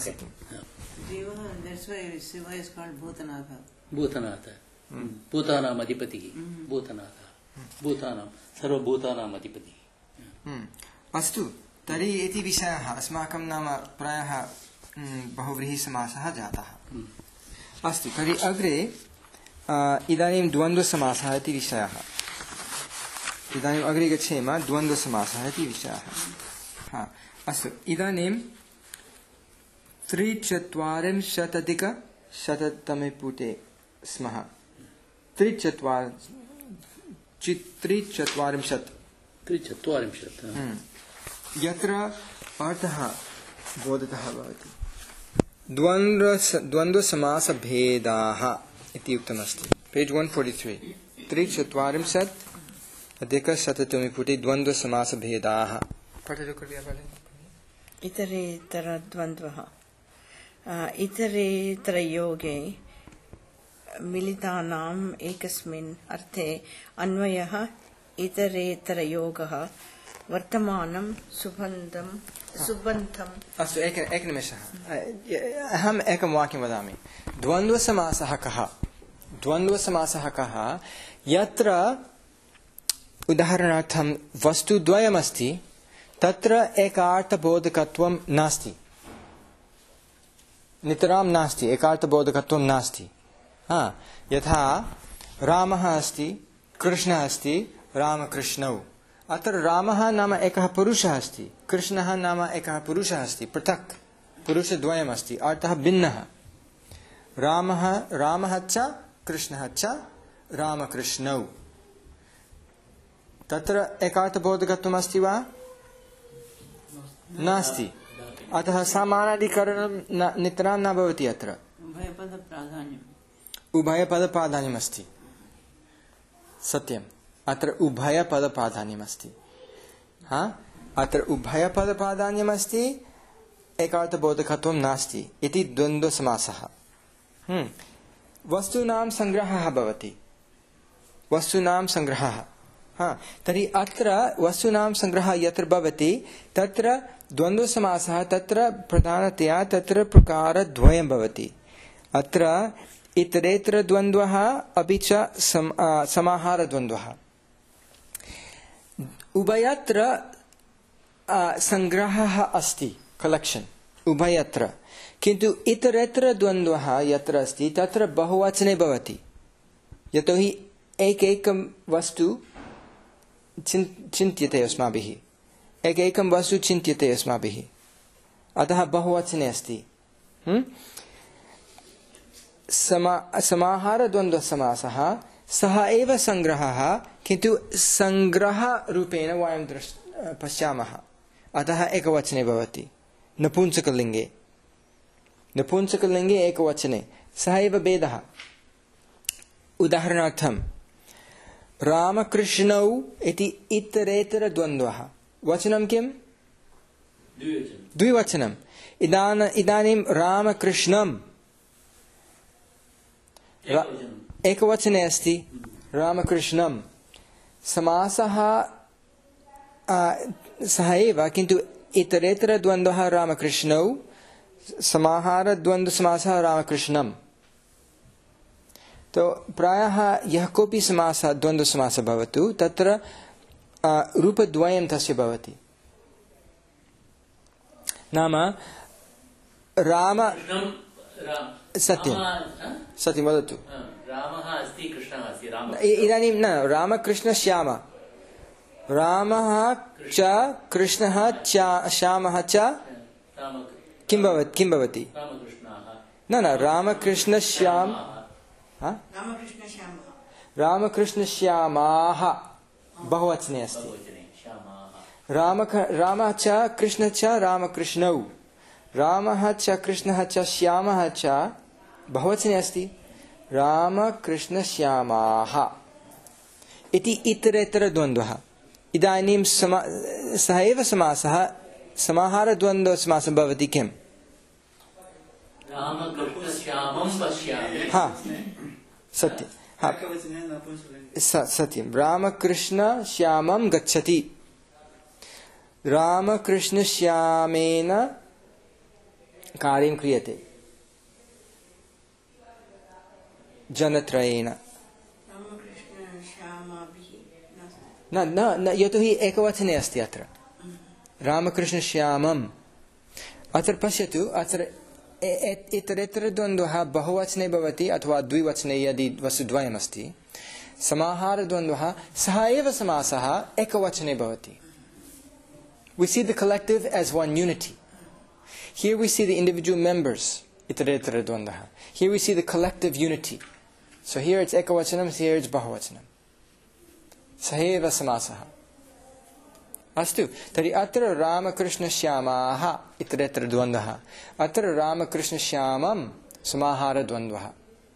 भूतनाथः भूतानाम् अधिपतिः भूतनाथः भूतानां सर्वभूतानाम् अधिपतिः अस्तु तर्हि इति विषयः अस्माकं नाम प्रायः बहुव्रीहिसमासः जातः अस्तु तर्हि अग्रे इदानीं द्वन्द्वसमासः इति विषयः इदानीम् अग्रे गच्छेम द्वन्द्वसमासः इति विषयः हा अस्तु इदानीं त्रिचत्वारिंशदधिकशततमे पुटे स्मः त्रिचत्वार त्रिचत्वारिंशत् त्रिचत्वारिंशत् यत्र अर्थः बोधतः भवति द्वन्द्व द्वन्द्वसमासभेदाः इति उक्तमस्ति पेज् वन फोर्टी थ्री त्रिचत्वारिंशत् अधिकशततमे पुटे द्वन्द्वसमासभेदाः पठतु कृपया इतरेतरद्वन्द्वः इतरेतरयोगे मिलितानाम् एकस्मिन् अर्थे अन्वयः इतरेतरयोगः वर्तमानं सुबन्धं सुबन्धम् अस्तु एक एकनिमेषः अहम् एकं वाक्यं वदामि द्वन्द्वसमासः कः द्वन्द्वसमासः कः यत्र उदाहरणार्थं वस्तुद्वयमस्ति तत्र एकार्थबोधकत्वं नास्ति नितरां नास्ति एकार्थबोधकत्वं नास्ति हा यथा रामः अस्ति कृष्णः अस्ति रामकृष्णौ अत्र रामः नाम एकः पुरुषः अस्ति कृष्णः नाम एकः पुरुषः अस्ति पृथक् पुरुषद्वयमस्ति अर्थः भिन्नः रामः रामः च कृष्णः च रामकृष्णौ तत्र एकार्थबोधकत्वम् अस्ति वा नास्ति अतः समानाधिकरणं नितरां न भवति अत्र उभयपदप्राधान्यमस्ति सत्यम् अत्र उभयपदप्राधान्यमस्ति हा अत्र उभयपदप्राधान्यमस्ति एकार्थबोधकत्वं नास्ति इति द्वन्द्वसमासः वस्तूनां सङ्ग्रहः भवति वस्तूनां सङ्ग्रहः हा तर्हि अत्र वस्तूनां सङ्ग्रहः यत्र भवति तत्र द्वन्द्वसमासः तत्र प्रधानतया तत्र प्रकारद्वयं भवति अत्र इतरेतरद्वन्द्वः अपि च समाहारद्वन्द्वः उभयत्र सङ्ग्रहः अस्ति कलेक्शन् उभयत्र किन्तु इतरेतरद्वन्द्वः यत्र अस्ति तत्र बहुवचने भवति यतोहि एकैकं वस्तु चिन्त्यते अस्माभिः एकैकं वस्तु चिन्त्यते अस्माभिः अतः बहुवचने अस्ति समा समाहारद्वन्द्वसमासः सः एव सङ्ग्रहः किन्तु सङ्ग्रहरूपेण वयं दृश् पश्यामः अतः एकवचने भवति नपुंसकलिङ्गे नपुंसकलिङ्गे एकवचने सः एव भेदः उदाहरणार्थं रामकृष्णौ इति इतरेतरद्वन्द्वः वचनं किं द्विवचनम् इदान इदानीं रामकृष्णं एकवचने अस्ति रामकृष्णं समासः सः एव किन्तु इतरेतरद्वन्द्वः रामकृष्णौ समाहारद्वन्द्वसमासः रामकृष्णं तो प्रायः यः कोऽपि समासः द्वन्द्वसमासः भवतु तत्र रूपद्वयं तस्य भवति नाम राम सत्यं सत्यं वदतु रामः अस्ति कृष्णः अस्ति राम इदानीं न रामकृष्ण श्याम रामः च कृष्णः च श्यामः च राम किं भवति किं भवति रामकृष्णाः न न रामकृष्ण श्याम हा Ramakrishna Shyama. रामकृष्ण श्यामाः बहुवचने अस्ति बहुवचने श्यामाः राम रामः च कृष्ण च रामकृष्णौ रामः च कृष्णः च श्यामः च बहुवचने अस्ति रामकृष्ण श्यामाः इति इतरेतरद्वन्द्वः इदानीं समा सः एव समासः समाहारद्वन्द्वसमासः भवति किम् रामकृष्णश्यामं पश्यामि हा सत्यं हा एकवचने नपुंसकलिङ्गे स- सत्यं रामकृष्ण श्यामं गच्छति रामकृष्ण श्यामेन कार्यं क्रियते जनत्रयेन Ramakrishna Shyama Bhi. न न न यतोहि एकवचने अस्ति अत्र रामकृष्ण श्यामम् अत्र पश्यतु अत्र ए- ए- इतरेतरद्वन्द्वः बहुवचने भवति अथवा द्विवचने यदि वस्तुद्वयमस्ति समाहारद्वन्द्वः सः एव समासः एकवचने भवति We see the collective as one unity. Here we see the individual members. Itaretara-dvandaha. Here we see the collective unity. So here it's ekavachanam, here it's bahuvachanam. Saheva samasaha. Astu. Tari atra Ramakrishna Shyamaha itaretara-dvandaha. Atra Ramakrishna Shyamam samahara-dvandaha.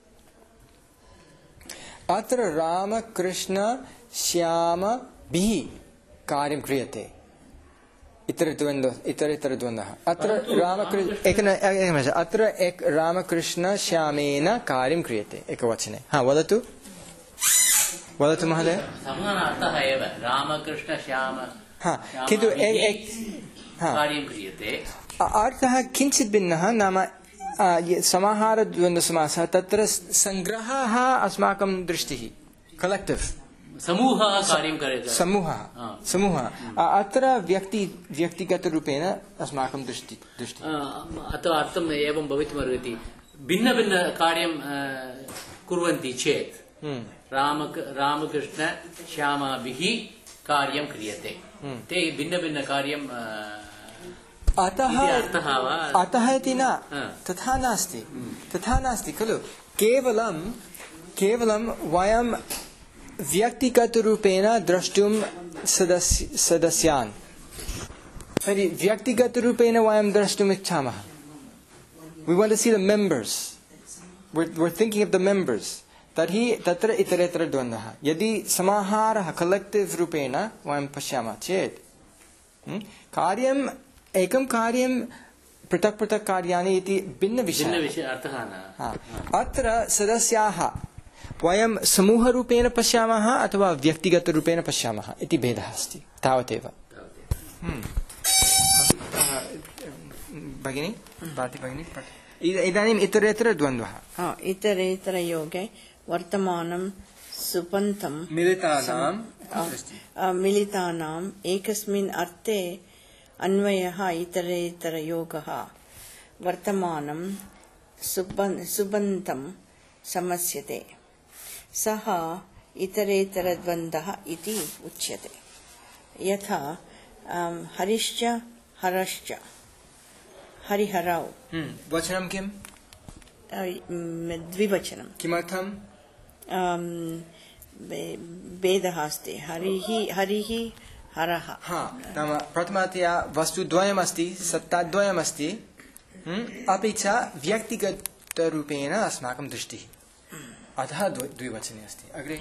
Atra Ramakrishna Shyama bihi karyam kriyate. इतरेतरद्वन्द्वः अत्र रामकृष्ण एक अत्र एक रामकृष्ण श्यामेन कार्यं क्रियते एकवचने हा वदतु वदतु महोदय समानार्थः एव रामकृष्ण श्याम हा किन्तु एक एक हा कार्यं क्रियते अर्थः किञ्चित् भिन्नः नाम समाहारद्वन्द्वसमासः तत्र सङ्ग्रहः अस्माकं दृष्टिः कलेक्टिव् समूहः कार्यं करोति समूहः समूहः अत्र व्यक्ति व्यक्तिगतरूपेण अस्माकं दृष्टि दृष्टि अथवा अर्थम् एवं भवितुमर्हति भिन्न भिन्न कार्यं कुर्वन्ति चेत् राम रामकृष्ण श्यामाभिः कार्यं क्रियते ते भिन्न भिन्न कार्यं अतः अर्थः वा अतः इति न तथा नास्ति तथा नास्ति खलु केवलं केवलं वयं व्यक्तिगतरूपेण द्रष्टुं सदस्य सदस्यान् तर्हि व्यक्तिगतरूपेण वयं द्रष्टुम् इच्छामः we want to see the members we're, we're thinking of the members तर्हि तत्र इतरेतरद्वन्द्वः यदि समाहारः कलेक्टिव् रूपेण वयं पश्यामः चेत् कार्यम् एकं कार्यं पृथक् पृथक् कार्याणि इति भिन्नविषयः अर्थः न अत्र सदस्याः वयं समूहरूपेण पश्यामः अथवा व्यक्तिगतरूपेण पश्यामः इति भेदः अस्ति तावदेव भगिनी पाठि भगिनी इदानीम् इतरेतरद्वन्द्वः इतरेतरयोगे वर्तमानं सुपन्तं मिलितानां मिलितानाम् एकस्मिन् अर्थे अन्वयः इतरेतरयोगः वर्तमानं सुबन्तं समस्यते सः इतरेतरद्वन्द्वः इति उच्यते यथा हरिश्च हरश्च हरिहरौ वचनं किं द्विवचनं किमर्थं भेदः अस्ति हरिः हरिः हरः हा नाम प्रथमतया वस्तुद्वयमस्ति सत्ताद्वयमस्ति अपि च व्यक्तिगतरूपेण अस्माकं दृष्टिः अतः द्विवचने अस्ति अग्रे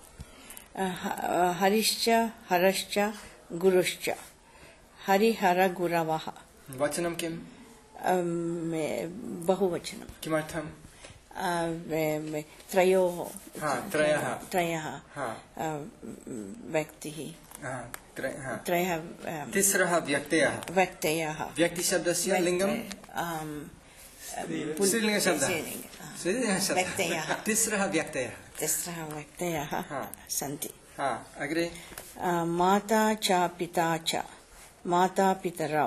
हरिश्च हरश्च गुरुश्च हरिहरगुरवः वचनं किं बहुवचनं किमर्थं त्रयोः त्रयः त्रयः व्यक्तिः त्रयः तिस्रः व्यक्तयः व्यक्तयः व्यक्तिशब्दस्य लिङ्गं स्त्रीलिङ्गशब्दः व्यक्तयः तिस्रः व्यक्तयः तिस्रः व्यक्तयः सन्ति अग्रे माता च पिता च माता पितरौ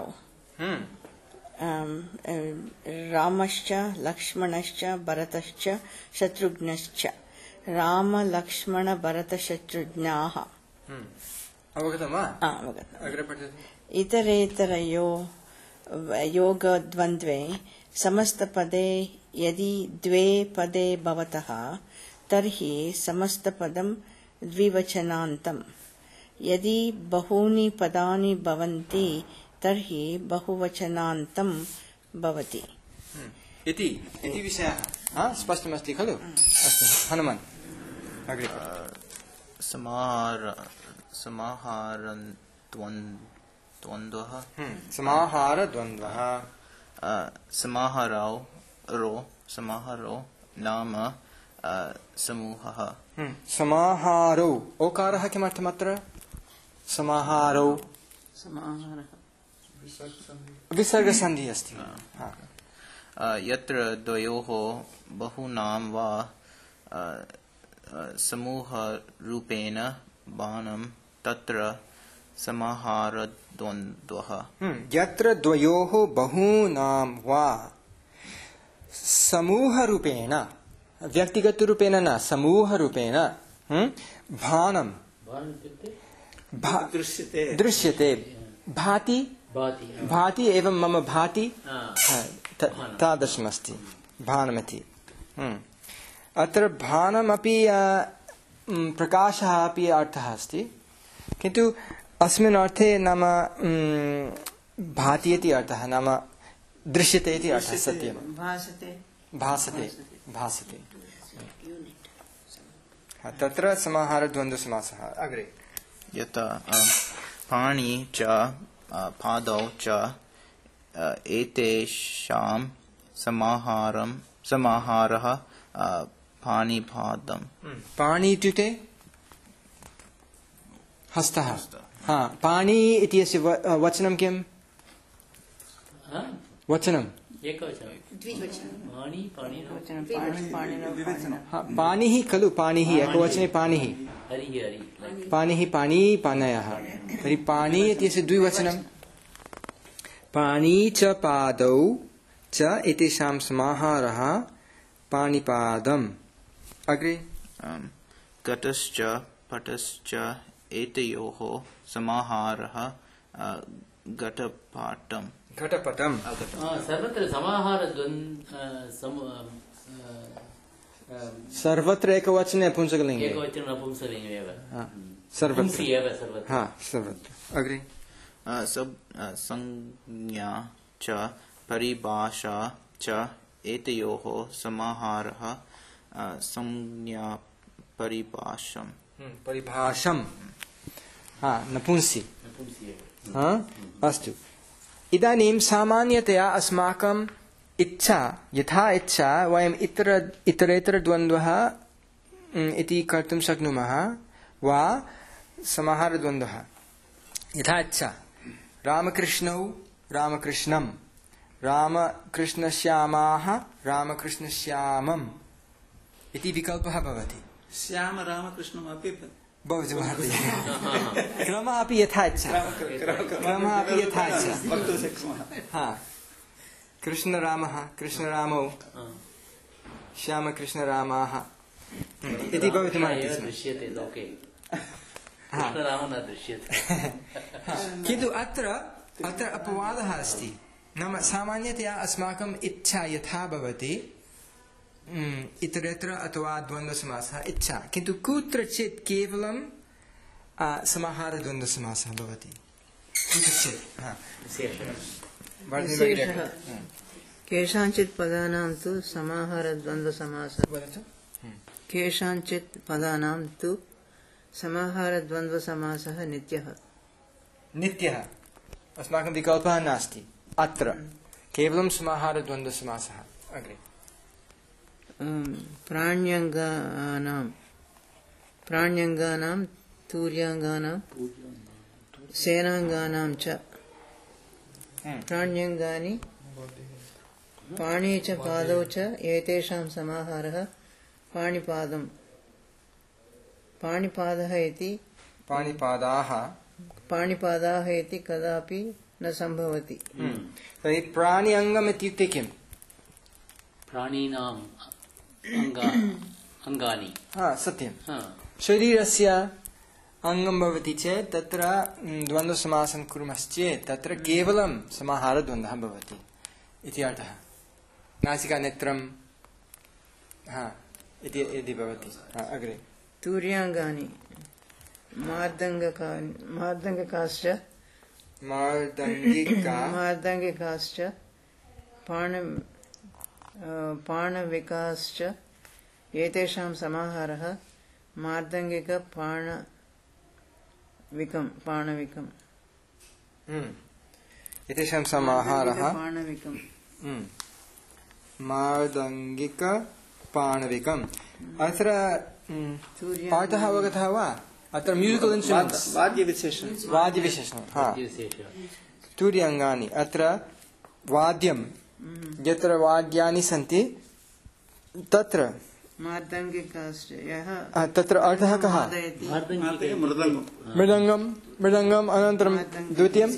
रामश्च लक्ष्मणश्च भरतश्च शत्रुघ्नश्च रामलक्ष्मणभरतशत्रुघ्नाः। अवगतं वा? अवगतम्। अग्रे पठतु। इतरेतरयो योगद्वन्द्वे समस्तपदे यदि द्वे पदे भवतः तर्हि समस्तपदं द्विवचनान्तम्। यदि बहूनि पदानि भवन्ति तर्हि बहुवचनान्तं भवति। इति इति विषयः स्पष्टमस्ति खलु? अस्तु हनुमन् अग्रे। समाहार समाहारद्वन्द्वः समाहारद्वन्द्वः समाहारो रो समाहारो नाम समूहः। समाहारो ओकारः किमर्थमत्र? समाहारो विसर्गसन्धिः अस्ति। यत्र द्वयोः बहूनां वा समूहरूपेण बाणं तत्र समाहारद्वन्द्वः। यत्र द्वयोः बहूनां वा समूहरूपेण व्यक्तिगतरूपेण न समूहरूपेण बाणं दृश्यते दृश्यते भाति भाति एवं मम भाति तादृशमस्ति बाणमिति। अत्र बाणमपि प्रकाशः अपि अर्थः अस्ति किन्तु अस्मिन् अर्थे नाम भाति इति अर्थः नाम दृश्यते इति अर्थः। सत्यं भासते भासते भासते तत्र समाहारद्वन्द्वसमासः। अग्रे यथा पाणि च पादौ च एतेषां समाहारं समाहारः पाणिपादम्। पाणि इत्युक्ते हस्तः। हा पाणि इत्यस्य वचनं किं? वचनं पाणिः खलु? पाणिः एकवचने पाणिः पाणिः पाणी पाणयः। तर्हि पाणि इत्यस्य द्विवचनं पाणि च पादौ च एतेषां समाहारः पाणिपादम्। अग्रे घटश्च पटश्च एतयोः समाहारः घटपटम्। घटपटम् सर्वत्र समाहारद्वन्द् सर्वत्र एकवचने पुंसकलिङ्गे एकवचनं नपुंसकलिङ्गमेव सर्वत्र एव सर्वत्र। हा सर्वत्र। अग्रे संज्ञा च परिभाषा च एतयोः समाहारः संज्ञा परिभाषम्। परिभाषम् हा नपुंसि। हा अस्तु। इदानीं सामान्यतया अस्माकम् इच्छा यथा इच्छा वयम् इतर इतरेतरद्वन्द्वः इति कर्तुं शक्नुमः वा समाहारद्वन्द्वः यथा इच्छा। रामकृष्णौ रामकृष्णं रामकृष्णश्यामाः रामकृष्णश्यामम् इति विकल्पः भवति। श्याम रामकृष्णमपि भवति भवति। क्रमः अपि यथा इच्छा क्रमः अपि यथा इच्छा वक्तुं शक्नुमः। हा कृष्णरामः कृष्णरामौ श्यामकृष्णरामाः इति भवितुमर्हति स्म। दृश्यते लोके कृष्णरामः न दृश्यते। किन्तु अत्र अत्र अपवादः अस्ति। नाम सामान्यतया अस्माकम् इच्छा यथा भवति इतरेतर अथवा द्वन्द्वसमासः इच्छा किन्तु कुत्रचित् केवलं समाहारद्वन्द्वसमासः भवति कुत्रचित्। केषाञ्चित् पदानां तु समाहारद्वन्द्वसमासः केषाञ्चित् पदानां तु समाहारद्वन्द्वसमासः नित्यः नित्यः अस्माकं विकल्पः नास्ति अत्र केवलं समाहारद्वन्द्वसमासः। अग्रे प्राण्यङ्गानां प्राण्यङ्गानां तूर्याङ्गानां सेनाङ्गानां च प्राण्यङ्गानि पाणि च पादौ च एतेषां समाहारः पाणिपादम्। पाणिपादः इति पाणिपादाः पाणिपादाः इति कदापि न सम्भवति। तर्हि प्राणि अङ्गम् इत्युक्ते किम्? प्राणिनाम् अङ्ग अङ्गानि हा सत्यं हा शरीरस्य अङ्गं भवति चेत् तत्र द्वन्द्वसमासं कुर्मश्चेत् तत्र केवलं समाहारद्वन्द्वः भवति इति अर्थः नासिका नेत्रं हा इति इति भवति हा अग्रे तूर्याङ्गानि मार्दङ्गकानि मार्दङ्गकाश्च मार्दङ्गिका मार्दङ्गिकाश्च पाण पाणविकाश्च एतेषां समाहारः मार्दङ्गिकपाणविकं पाणविकम् एतेषां समाहारः पाणविकम् मार्दङ्गिकपाणविकम् अत्र पाठः अवगतः वा अत्र म्यूसिकल् इन्स्ट्रुमेण्ट्स् वाद्यविशेषण वाद्यविशेषणं हा तूर्याङ्गानि अत्र वाद्यं यत्र वाद्यानि सन्ति तत्र मार्दङ्गिकाश्च यः तत्र अर्थः कः मृदङ्गं मृदङ्गं मृदङ्गम् अनन्तरं द्वितीयं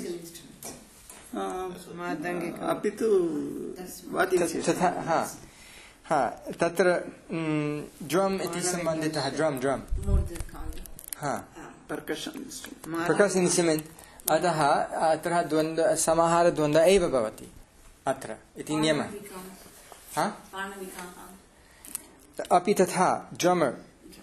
मार्दङ्गिका अपि तु वाद्यविशेषण तथा हा हा तत्र ड्रम् इति सम्बन्धितः ड्रम् ड्रम् हा पर्कशन percussion instrument अतः अत्र द्वन्द्व समाहारद्वन्द्व एव भवति अत्र इति नियमः हा अपि तथा ड्रमर्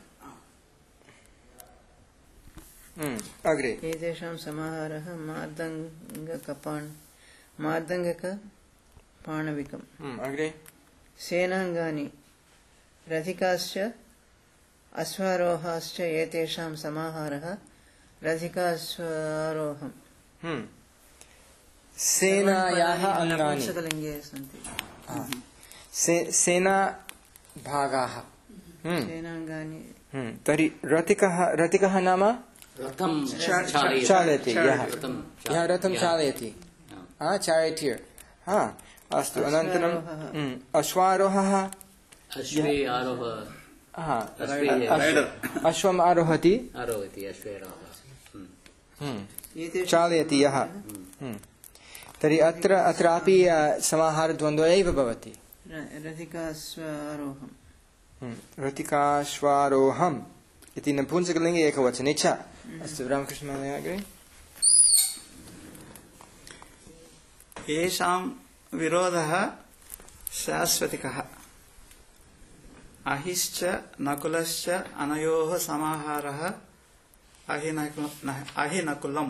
अग्रे एतेषां समाहारः मार्दङ्गकपाण् मार्दङ्गकपाणविकम् अग्रे सेनाङ्गानि रथिकाश्च अश्वारोहाश्च एतेषां समाहारः रथिकाश्वारोहम् सेनायाः अङ्गानि नपुंसकलिङ्गे सन्ति सेना भागाः सेनाङ्गानि तर्हि रथिकः रथिकः नाम रथं चालयति यः रथं यः रथं चालयति चारिटियर् हा अस्तु अनन्तरं अश्वारोहः अश्वे आरोह हा अश्वम् आरोहति आरोहति अश्वे आरोह चालयति यः तर्हि अत्र अत्रापि समाहारद्वन्द्वः एव भवति रथिकाश्वारोहम् रथिकाश्वारोहम् इति नपुंसकलिङ्गे एकवचने च अस्तु रामकृष्णमहोदय अग्रे येषां विरोधः शाश्वतिकः अहिश्च नकुलश्च अनयोः समाहारः अहिनकुलम्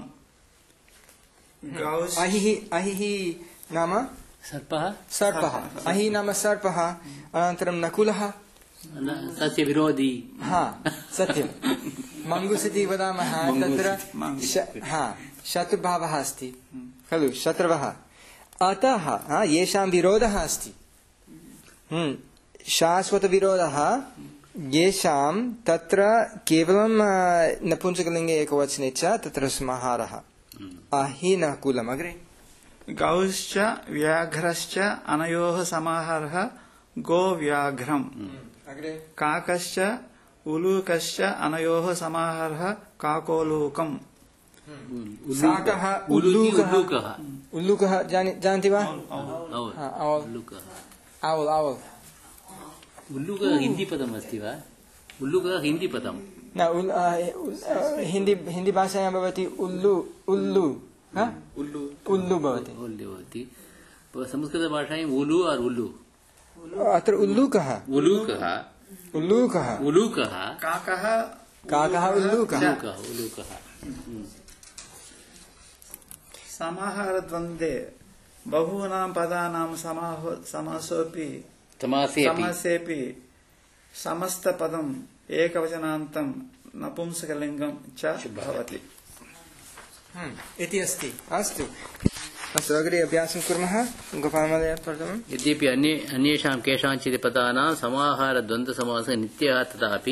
अहिः अहिः नाम सर्पः सर्पः अहि नाम सर्पः अनन्तरं नकुलः तस्य विरोधी हा सत्यं मङ्गुस् इति वदामः तत्र हा शत्रुभावः अस्ति खलु शत्रवः अतः येषां विरोधः अस्ति शाश्वतविरोधः येषां तत्र केवलं नपुंसकलिङ्गे एकवचने च तत्र समाहारः अहिनकुलम् अग्रे गौश्च व्याघ्रश्च अनयोः समाहारः गोव्याघ्रम् अग्रे काकश्च उलूकश्च अनयोः समाहारः काकोलूकम् साकः उल्लूकः उल्लूकः जानति वा औल् औल् उल्लूकः हिन्दीपदम् अस्ति वा उल्लूकः हिन्दीपदम् न हिन्दी हिन्दी भाषायां भवति उल्लू उल्लू उल्लू भवति भवति संस्कृतभाषायाम् उलु और उल्लू अत्र उल्लूकः उलूकः उल्लूकः उलूकः काकः काकः उल्लूकः उलूकः समाहारद्वन्द्वे बहूनां पदानां समासोऽपि समासेऽपि समस्तपदम् एकवचनान्तं नपुंसकलिङ्गं च भवति इति अस्ति अस्तु अस्तु अग्रे अभ्यासं कुर्मः गोपालमहोदय प्रथमं यद्यपि अन्ये अन्येषां केषाञ्चित् पदानां समाहारद्वन्द्वसमासः नित्यः तथापि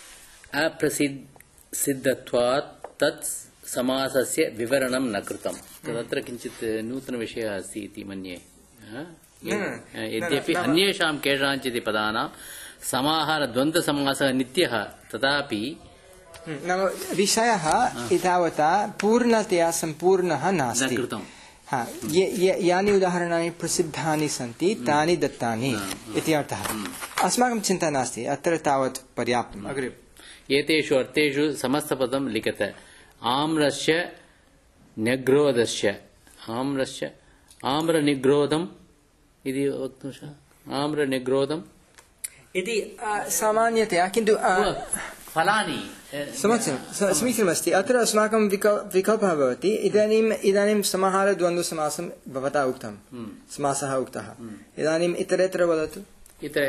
अप्रसिद्धत्वात् तत् समासस्य विवरणं न कृतं तदत्र किञ्चित् नूतनविषयः अस्ति इति मन्ये यद्यपि अन्येषां केषाञ्चित् पदानां समाहारद्वन्द्वसमासः नित्यः तथापि नाम विषयः एतावता पूर्णतया सम्पूर्णः नास्ति हा ये ये यानि उदाहरणानि प्रसिद्धानि सन्ति तानि दत्तानि इति अर्थः अस्माकं चिन्ता नास्ति अत्र तावत् पर्याप्तम् अग्रे एतेषु अर्थेषु समस्तपदं लिखत आम्रस्य निग्रोधस्य आम्रस्य आम्रनिग्रोधम् इति वक्तुं शक्यते आम्रनिग्रोधम् इति सामान्यतया किन्तु फलानि समीचीनं समीचीनमस्ति अत्र अस्माकं विकल्पः भवति इदानीम् इदानीं समाहारद्वन्द्वसमासं भवता उक्तं समासः उक्तः इदानीम् इतरेतर वदतु इतर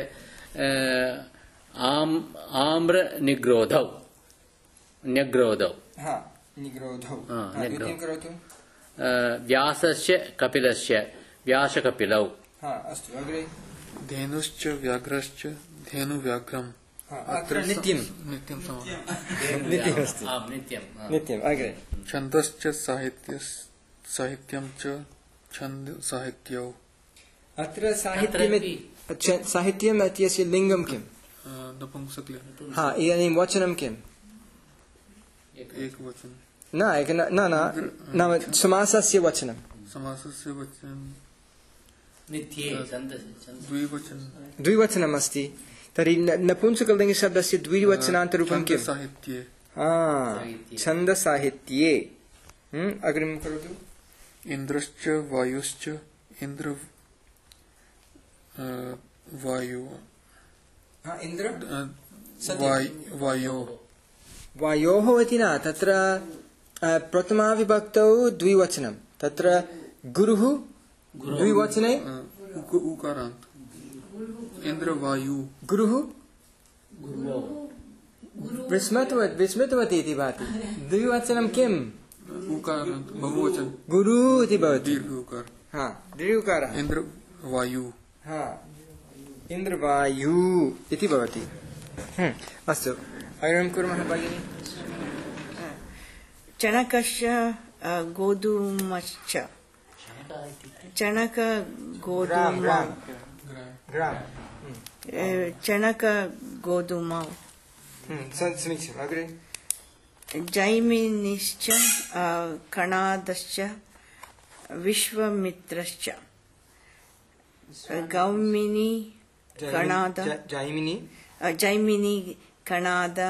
आम् आम्रनिग्रोधौ न्यग्रोधौ हा निग्रोधौ द्वितीयं करोतु व्यासस्य कपिलस्य व्यासकपिलौ हा अस्तु अग्रे धेनुश्च व्याघ्रश्च धेनुव्याघ्रम् अत्र नित्यं नित्यं नित्यमस्ति नित्यम् अग्रे छन्दश्च साहित्यस् साहित्यं च छन्द साहित्यौ अत्र साहित्यमिति साहित्यम् इत्यस्य लिङ्गं किम् नपुंसकलिङ्गं हा इदानीं वचनं किम् एकवचनं न एक न न नाम समासस्य वचनं समासस्य वचनं नित्ये द्विवचनं द्विवचनम् अस्ति तर्हि नपुंसकलिङ्गशब्दस्य द्विवचनान्तरूपं किम् छन्दसाहित्ये छन्दसाहित्ये अग्रिमं करोतु इन्द्रश्च वायुश्च इन्द्र वायु इन्द्र वायो वायोः इति न तत्र प्रथमाविभक्तौ द्विवचनं तत्र गुरुः द्विवचने उकारान्त इन्द्रवायु गुरुः विस्मृतवत् विस्मृतवती इति भाति द्विवचनं किम् उकारान्त बहुवचन गुरु इति भवति दीर्घ उकार हा दीर्घकारः इन्द्रवायु हा इन्द्रवायु इति भवति अस्तु अग्रिमं कुर्मः भगिनि चणकश्च गोधूमश्च चणक गोधूमौ चणक गोधूमौ समीचीनम् अग्रे जैमिनिश्च कणादश्च विश्वामित्रश्च गौमिनी कणाद जैमिनी जैमिनी कणाद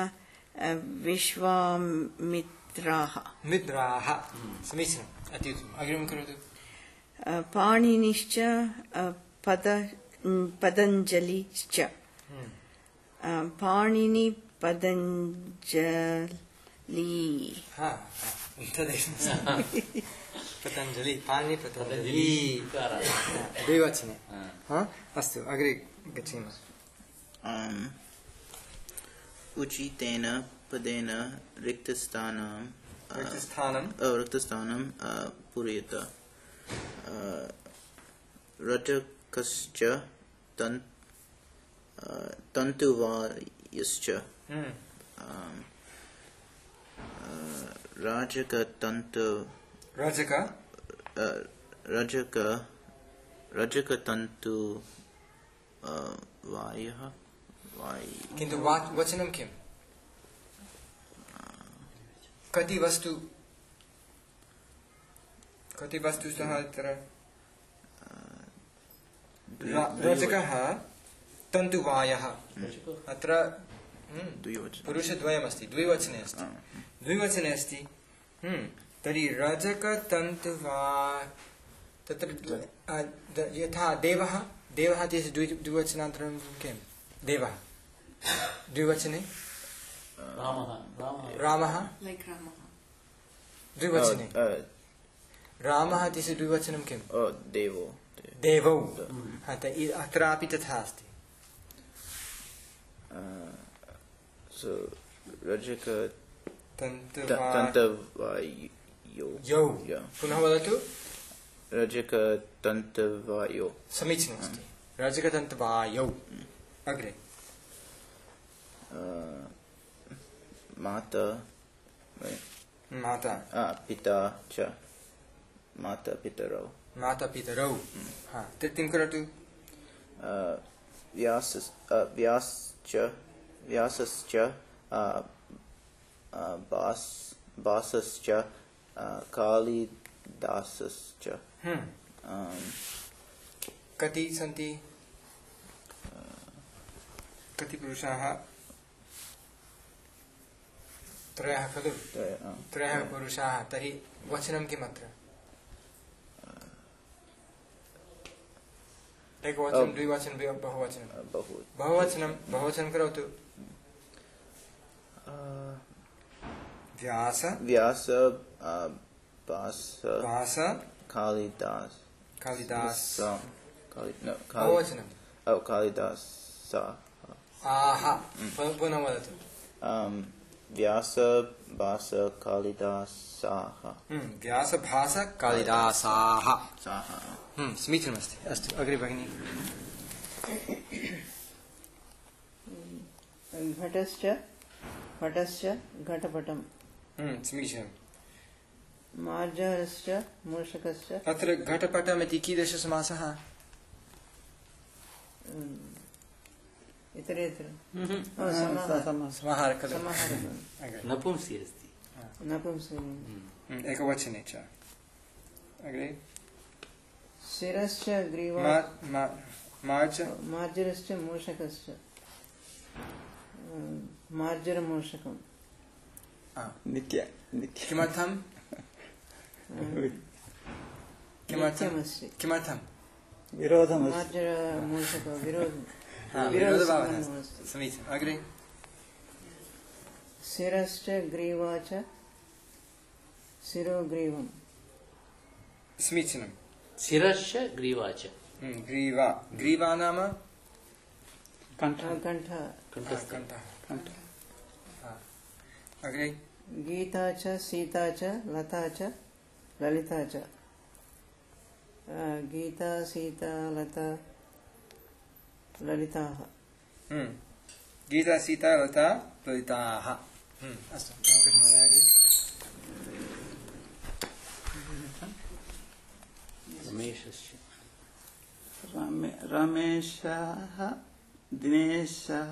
विश्वामित्राः मित्राः समीचीनम् अत्युत्तमम् अग्रिमं करोतु पाणिनिश्च पद पतञ्जलिश्च पाणिनि पतञ्जलि पतञ्जलि पाणिनि पतञ्जलि द्विवचने अस्तु अग्रे गच्छेम उचितेन पदेन रिक्तस्थानं रिक्तस्थानं रिक्तस्थानं पूरयेत रटकश्च तन्तुवायश्च राजकतन्तु राजक रजक रजकतन्तु वायः किन्तु वचनं किम् कति वस्तु कति वस्तु सः अत्र रजकः तन्तुवायः अत्र पुरुषद्वयमस्ति द्विवचने अस्ति द्विवचने अस्ति तर्हि रजकतन्तुवा तत्र यथा देवः देवः इत्यस्य द्विवचनान्तरं किं देवः द्विवचने रामः द्विवचने रामः इत्यस्य द्विवचनं किं देवो देवौ अत्रापि तथा अस्ति रजक यौ पुनः वदतु रजकतन्तुवायो समीचीनमस्ति रजकतन्तुवायौ अग्रे माता माता पिता च माता पितरौ माता पितरौ हा तृतीयं करोतु व्यास व्यासश्च व्यासश्च बास बासश्च कालिदासश्च हम्म, um, कति सन्ति कति पुरुषाः त्रयः खलु त्रय- uh, त्रयः पुरुषाः तर्हि वचनं किम् अत्र एकवचनं Oh. द्विवचनं द्वि- बहुवचनं uh, बहु बहुवचनं बहुवचनं करोतु uh, व्यास व्यास uh, भास भास कालिदास कालिदास सा- कालि no, कालि बहुवचनं oh कालिदास आहा पुनः वदतु um, व्यास भास कालिदासाः हम्म, व्यासभास कालिदासाः साः हम्म, समीचीनमस्ति अस्तु अग्रे भगिनी घटश्च पटश्च घटपटम् हम्म, समीचीनं मार्जारश्च मूषकश्च अत्र घटपटमिति कीदृशसमासः इतरेतर हम्म। ओ, समाहार समाहारः खलु समाहारः अग्रे नपुंसि अस्ति नपुंसकलिङ्गम् हम्म, एकवचने च अग्रे शिरश्च ग्रीवा मा- मा- मार्ज मार्जरश्च मूषकश्च मार्जरमूषकम् नित्य नित्य किमर्थं किमर्थं नित्यमस्ति किमर्थं विरोधमस्ति मार्जरमूषक विरोध हा, विरोधसम्बन्धम् विरोधभावः अस्ति। समीचीनम् अग्रे शिरश्च ग्रीवा च शिरोग्रीवम् समीचीनं शिरश्च ग्रीवा च हम्म, ग्रीवा ग्रीवा नाम कण्ठः कण्ठ कण्ठस्थ कण्ठः हा, अग्रे गीता च सीता च लता च ललिता च आ, गीता सीता लता ललिताः हम्म, गीता सीता लता ललिताः हम्म, अस्तु महोदय अग्रे रमेशस्य रमे- रमेशः दिनेशः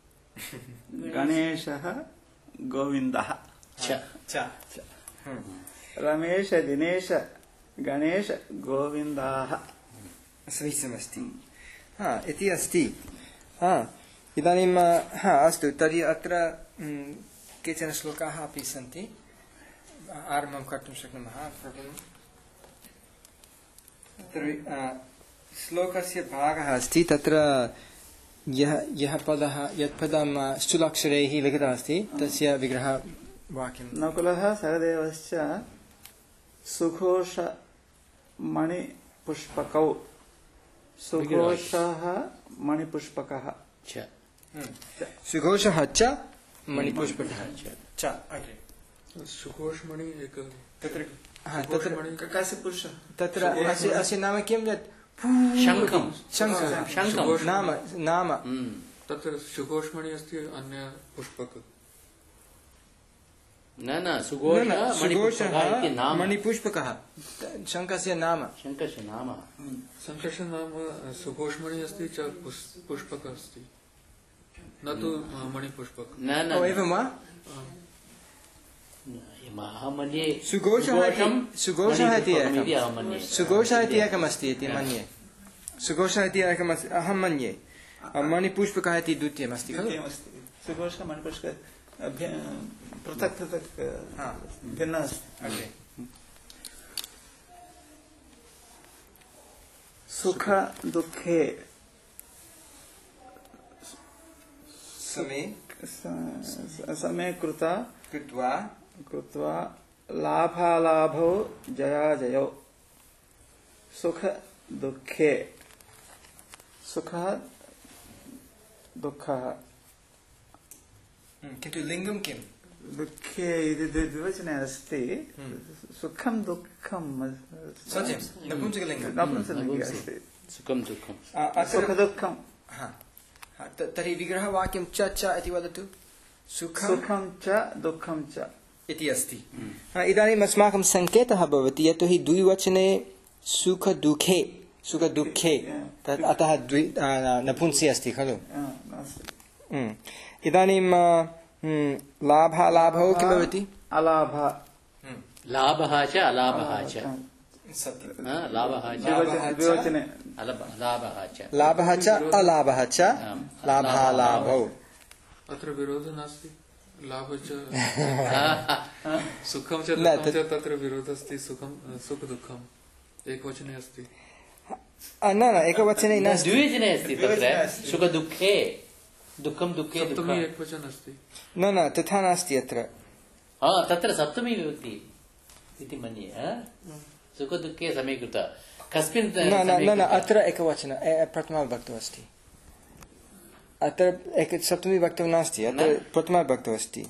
गणेशः गोविन्दः च च च हम्म, रमेश दिनेश गणेश गोविन्दाः समीचीनमस्ति हा इति अस्ति हा इदानीं हा अस्तु तर्हि अत्र हम्म, केचन श्लोकाः अपि सन्ति आरम्भं कर्तुं शक्नुमः प्रथमं तर्हि अ, श्लोकस्य भागः अस्ति तत्र यः यः पदः यत् पदं अ, स्थूलाक्षरैः लिखितमस्ति तस्य विग्रहवाक्यं नकुलः सहदेवश्च सुघोष मणिपुष्पकौ सुघोषः मणिपुष्पकः च हम्म, सुघोषः च मणिपुष्पकः च च अग्रे सुघोषमणि एक तत्र हा तत्र सुघोषमणि कस्य पुरुषः तत्र अस्य अस्य नाम किं यत् शङ्खं शङ्खः शङ्खं नाम नाम हम्म। तत्र सुघोषमणि अस्ति अन्य पुष्पक न न सुघोष न, न, मणिपुष्पकः सुघोषः इति नाम मणिपुष्पकः शङ्खस्य नाम शङ्खस्य नाम शङ्खस्य नाम सुघोषमणि अस्ति च पुष्- पुष्पक अस्ति न तु अ, मणिपुष्पक न न ओ एवं वा अहं मन्ये सुघोषः इति- सुघोषं सुघोषः इति मणिपुष्पकम् एकम्। इति अहं मन्ये सुघोषः इति एकमस्ति इति मन्ये सुघोषः इति एकमस्ति अहं मन्ये मणिपुष्पकः इति द्वितीयमस्ति खलु द्वितीयमस्ति सुघोष मणिपुष्पक अभ्य- पृथक् पृथक् हा। भिन्न अस्ति अग्रे सुख दुःखे समे स- समे कृता कृत्वा कृत्वा लाभालाभौ जयाजयौ सुख दुःखे सुखः दुःखः हम्म, किन्तु लिङ्गं किम् दुःखे इति द्वि- द्विवचने अस्ति सुखं दुःखं सत्यं नपुंसकलिङ्गं नपुंसकलिङ्गे अस्ति सुखं दुःखं अ, अत्र सुखदुःखं हा हा, त- तर्हि विग्रहवाक्यं च च इति वदतु सुखं सुखं च दुःखं च इति अस्ति हा, इदानीम् अस्माकं सङ्केतः भवति यतोहि द्विवचने सुखदुःखे सुखदुःखे तत् अतः द्वि आ, नपुंसि अस्ति खलु आ, नास्ति हम्म, इदानीं आ, हम्म, लाभालाभौ किं भवति अलाभ लाभः च अलाभः च सत्यं हा, लाभः च लाभः च द्विवचने अलभ- लाभः च लाभः च अलाभः च लाभालाभौ अत्र विरोधः नास्ति लाभः च सुखं च न, दुःखं तत्- च तत्र विरोधः अस्ति सुखं सुख दुःखम् एकवचने अस्ति अ, न न एकवचने नास्ति द्विवचने अस्ति तत्र सुखदुःखे दुःखं दुःखे सप्तमी दुःखम् एकवचन अस्ति न न तथा नास्ति अत्र हा तत्र सप्तमी विभक्ति इति मन्ये हा? सुखदुःखे समीकृत कस्मिन् न न न न समीकृत? अत्र एकवचन ए- प्रथमाविभक्तौ अस्ति अत्र एक सप्तमी विभक्तौ नास्ति अत्र न? प्रथमाविभक्तौ अस्ति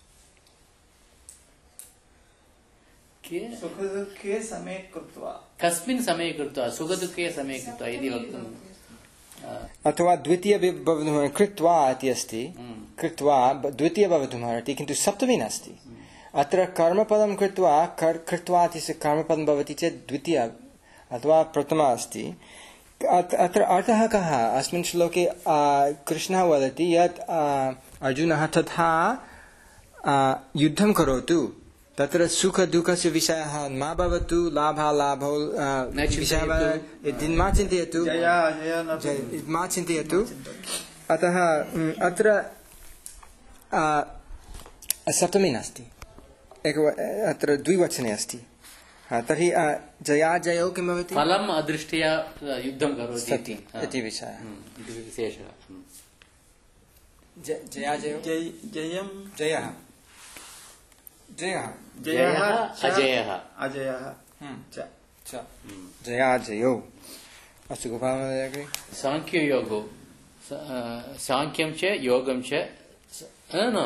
के सुखदुःखे समे कृत्वा कस्मिन् समये कृत्वा सुखदुःखे समये कृत्वा इति वक्तुं अथवा द्वितीय भवितुम् कृत्वा इति अस्ति कृत्वा ब- द्वितीय भवितुमर्हति किन्तु सप्तमी नास्ति अत्र कर्मपदं कृत्वा कर् कृत्वा इत्यस्य कर्मपदं भवति चेत् द्वितीय अथवा प्रथमा अस्ति अत्- अत्र अर्थः कः अस्मिन् श्लोके आ, कृष्णः वदति यत् आ, अर्जुनः तथा आ, युद्धं करोतु तत्र सुखदुःखस्य विषयः मा भवतु लाभालाभौ आ, न चिन्तयतु। विषयः इति मा चिन्तयतु जया जया न जय- मा चिन्तयतु अतः म्, अत्र आ, सप्तमी नास्ति एक अत्र द्विवचने अस्ति हा, तर्हि आ, जया जयौ किं भवति फलम् अदृष्ट्या युद्धं करोति इति सत्यम् हा। इति विषयः हम्म, इति विशेषः हम्म। ज- जया जयौ जय जयं जयः जयः जयः अजयः अजयः हम्म, च च जया जयौ अस्तु गोपालमहोदय अग्रे साङ्ख्ययोगो स- अ, साङ्ख्यं च योगं च स- अ, न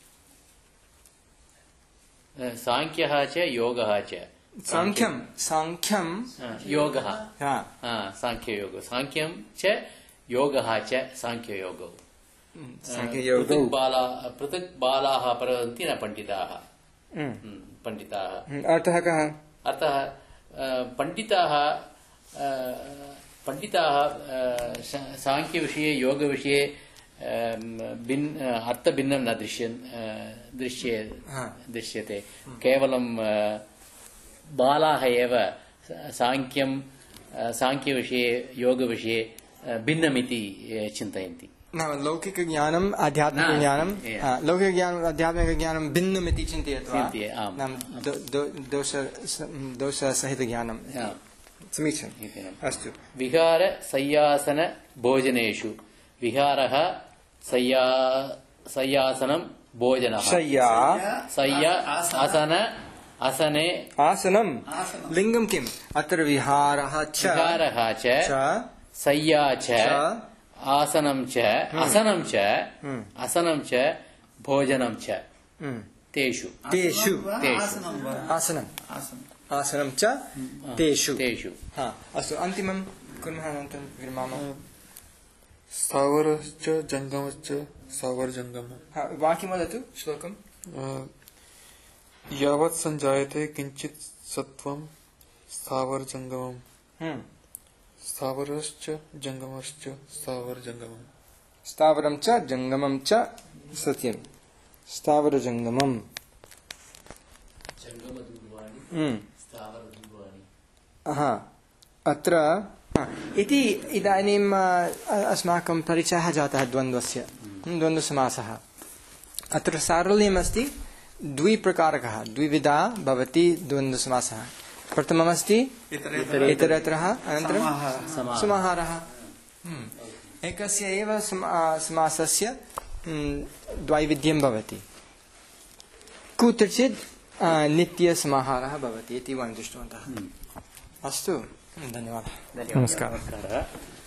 अ, साङ्ख्यः च योगः च साङ्ख्यं साङ्ख्यं अ, योगः हा हा, साङ्ख्ययोगो साङ्ख्यं च योगः च साङ्ख्ययोगौ साङ्ख्ययोगौ पृथक् बाला पृथक् बालाः प्रवदन्ति न पण्डिताः हम्म, हम्म, पण्डिताः हम्म, अर्थः कः अतः अ, पण्डिताः अ, पण्डिताः अ, सा- साङ्ख्यविषये योगविषये अम, भिन् अर्थभिन्नं न दृश्यन् अ, दृश्ये हा। दृश्यते केवलं अ, बालाः एव सा- साङ्ख्यं अ, साङ्ख्यविषये योगविषये अ, भिन्नमिति अ, चिन्तयन्ति नाम लौकिकज्ञानम् आध्यात्मिकज्ञानं न, एवं। हा, लौकिकज्ञानम् आध्यात्मिकज्ञानं भिन्नमिति चिन्तयित्वा चिन्तये, आम्। नाम दो- दो- दोष दोषसहितज्ञानं हा, समीचीनम् इति न। अस्तु विहार सय्यासन भोजनेषु विहारः सय्या सय्यासनं भोजनः शय्या सय्या आसन असने आसनं लिङ्गं किम् अत्र विहारः च विहारः च च सय्या च च आसनं च असनं च हम्म। असनं च भोजनं च हम्म, तेषु तेषु तेषु आसनं वा आसनम् आसनं आसनं च तेषु तेषु हा अस्तु अन्तिमं कुर्मः अनन्तरं विरमामः स्थावरश्च जङ्गमश्च स्थावरजङ्गमः हा, वाक्यं वदतु श्लोकम् अ, यावत् सञ्जायते किञ्चित् सत्त्वं स्थावरजङ्गमम् हम्म, स्थावरश्च जङ्गमश्च स्थावरजङ्गमम् स्थावरं च जङ्गमं च सत्यं स्थावरजङ्गमम् हम्म, हा अत्र हा, इति इदानीम् अ, अस्माकं परिचयः जातः द्वन्द्वस्य हम्म, द्वन्द्वसमासः अत्र सारल्यमस्ति द्विप्रकारकः द्विविधा भवति द्वन्द्वसमासः प्रथममस्ति इतरेतरः अनन्तरं समाहारः हम्म, एकस्य एव सम- आ, समासस्य हम्म, द्वैविध्यं भवति कुत्रचित् आ, नित्यसमाहारः भवति इति वयं दृष्टवन्तः अस्तु धन्यवादः नमस्कारः नमस्कारः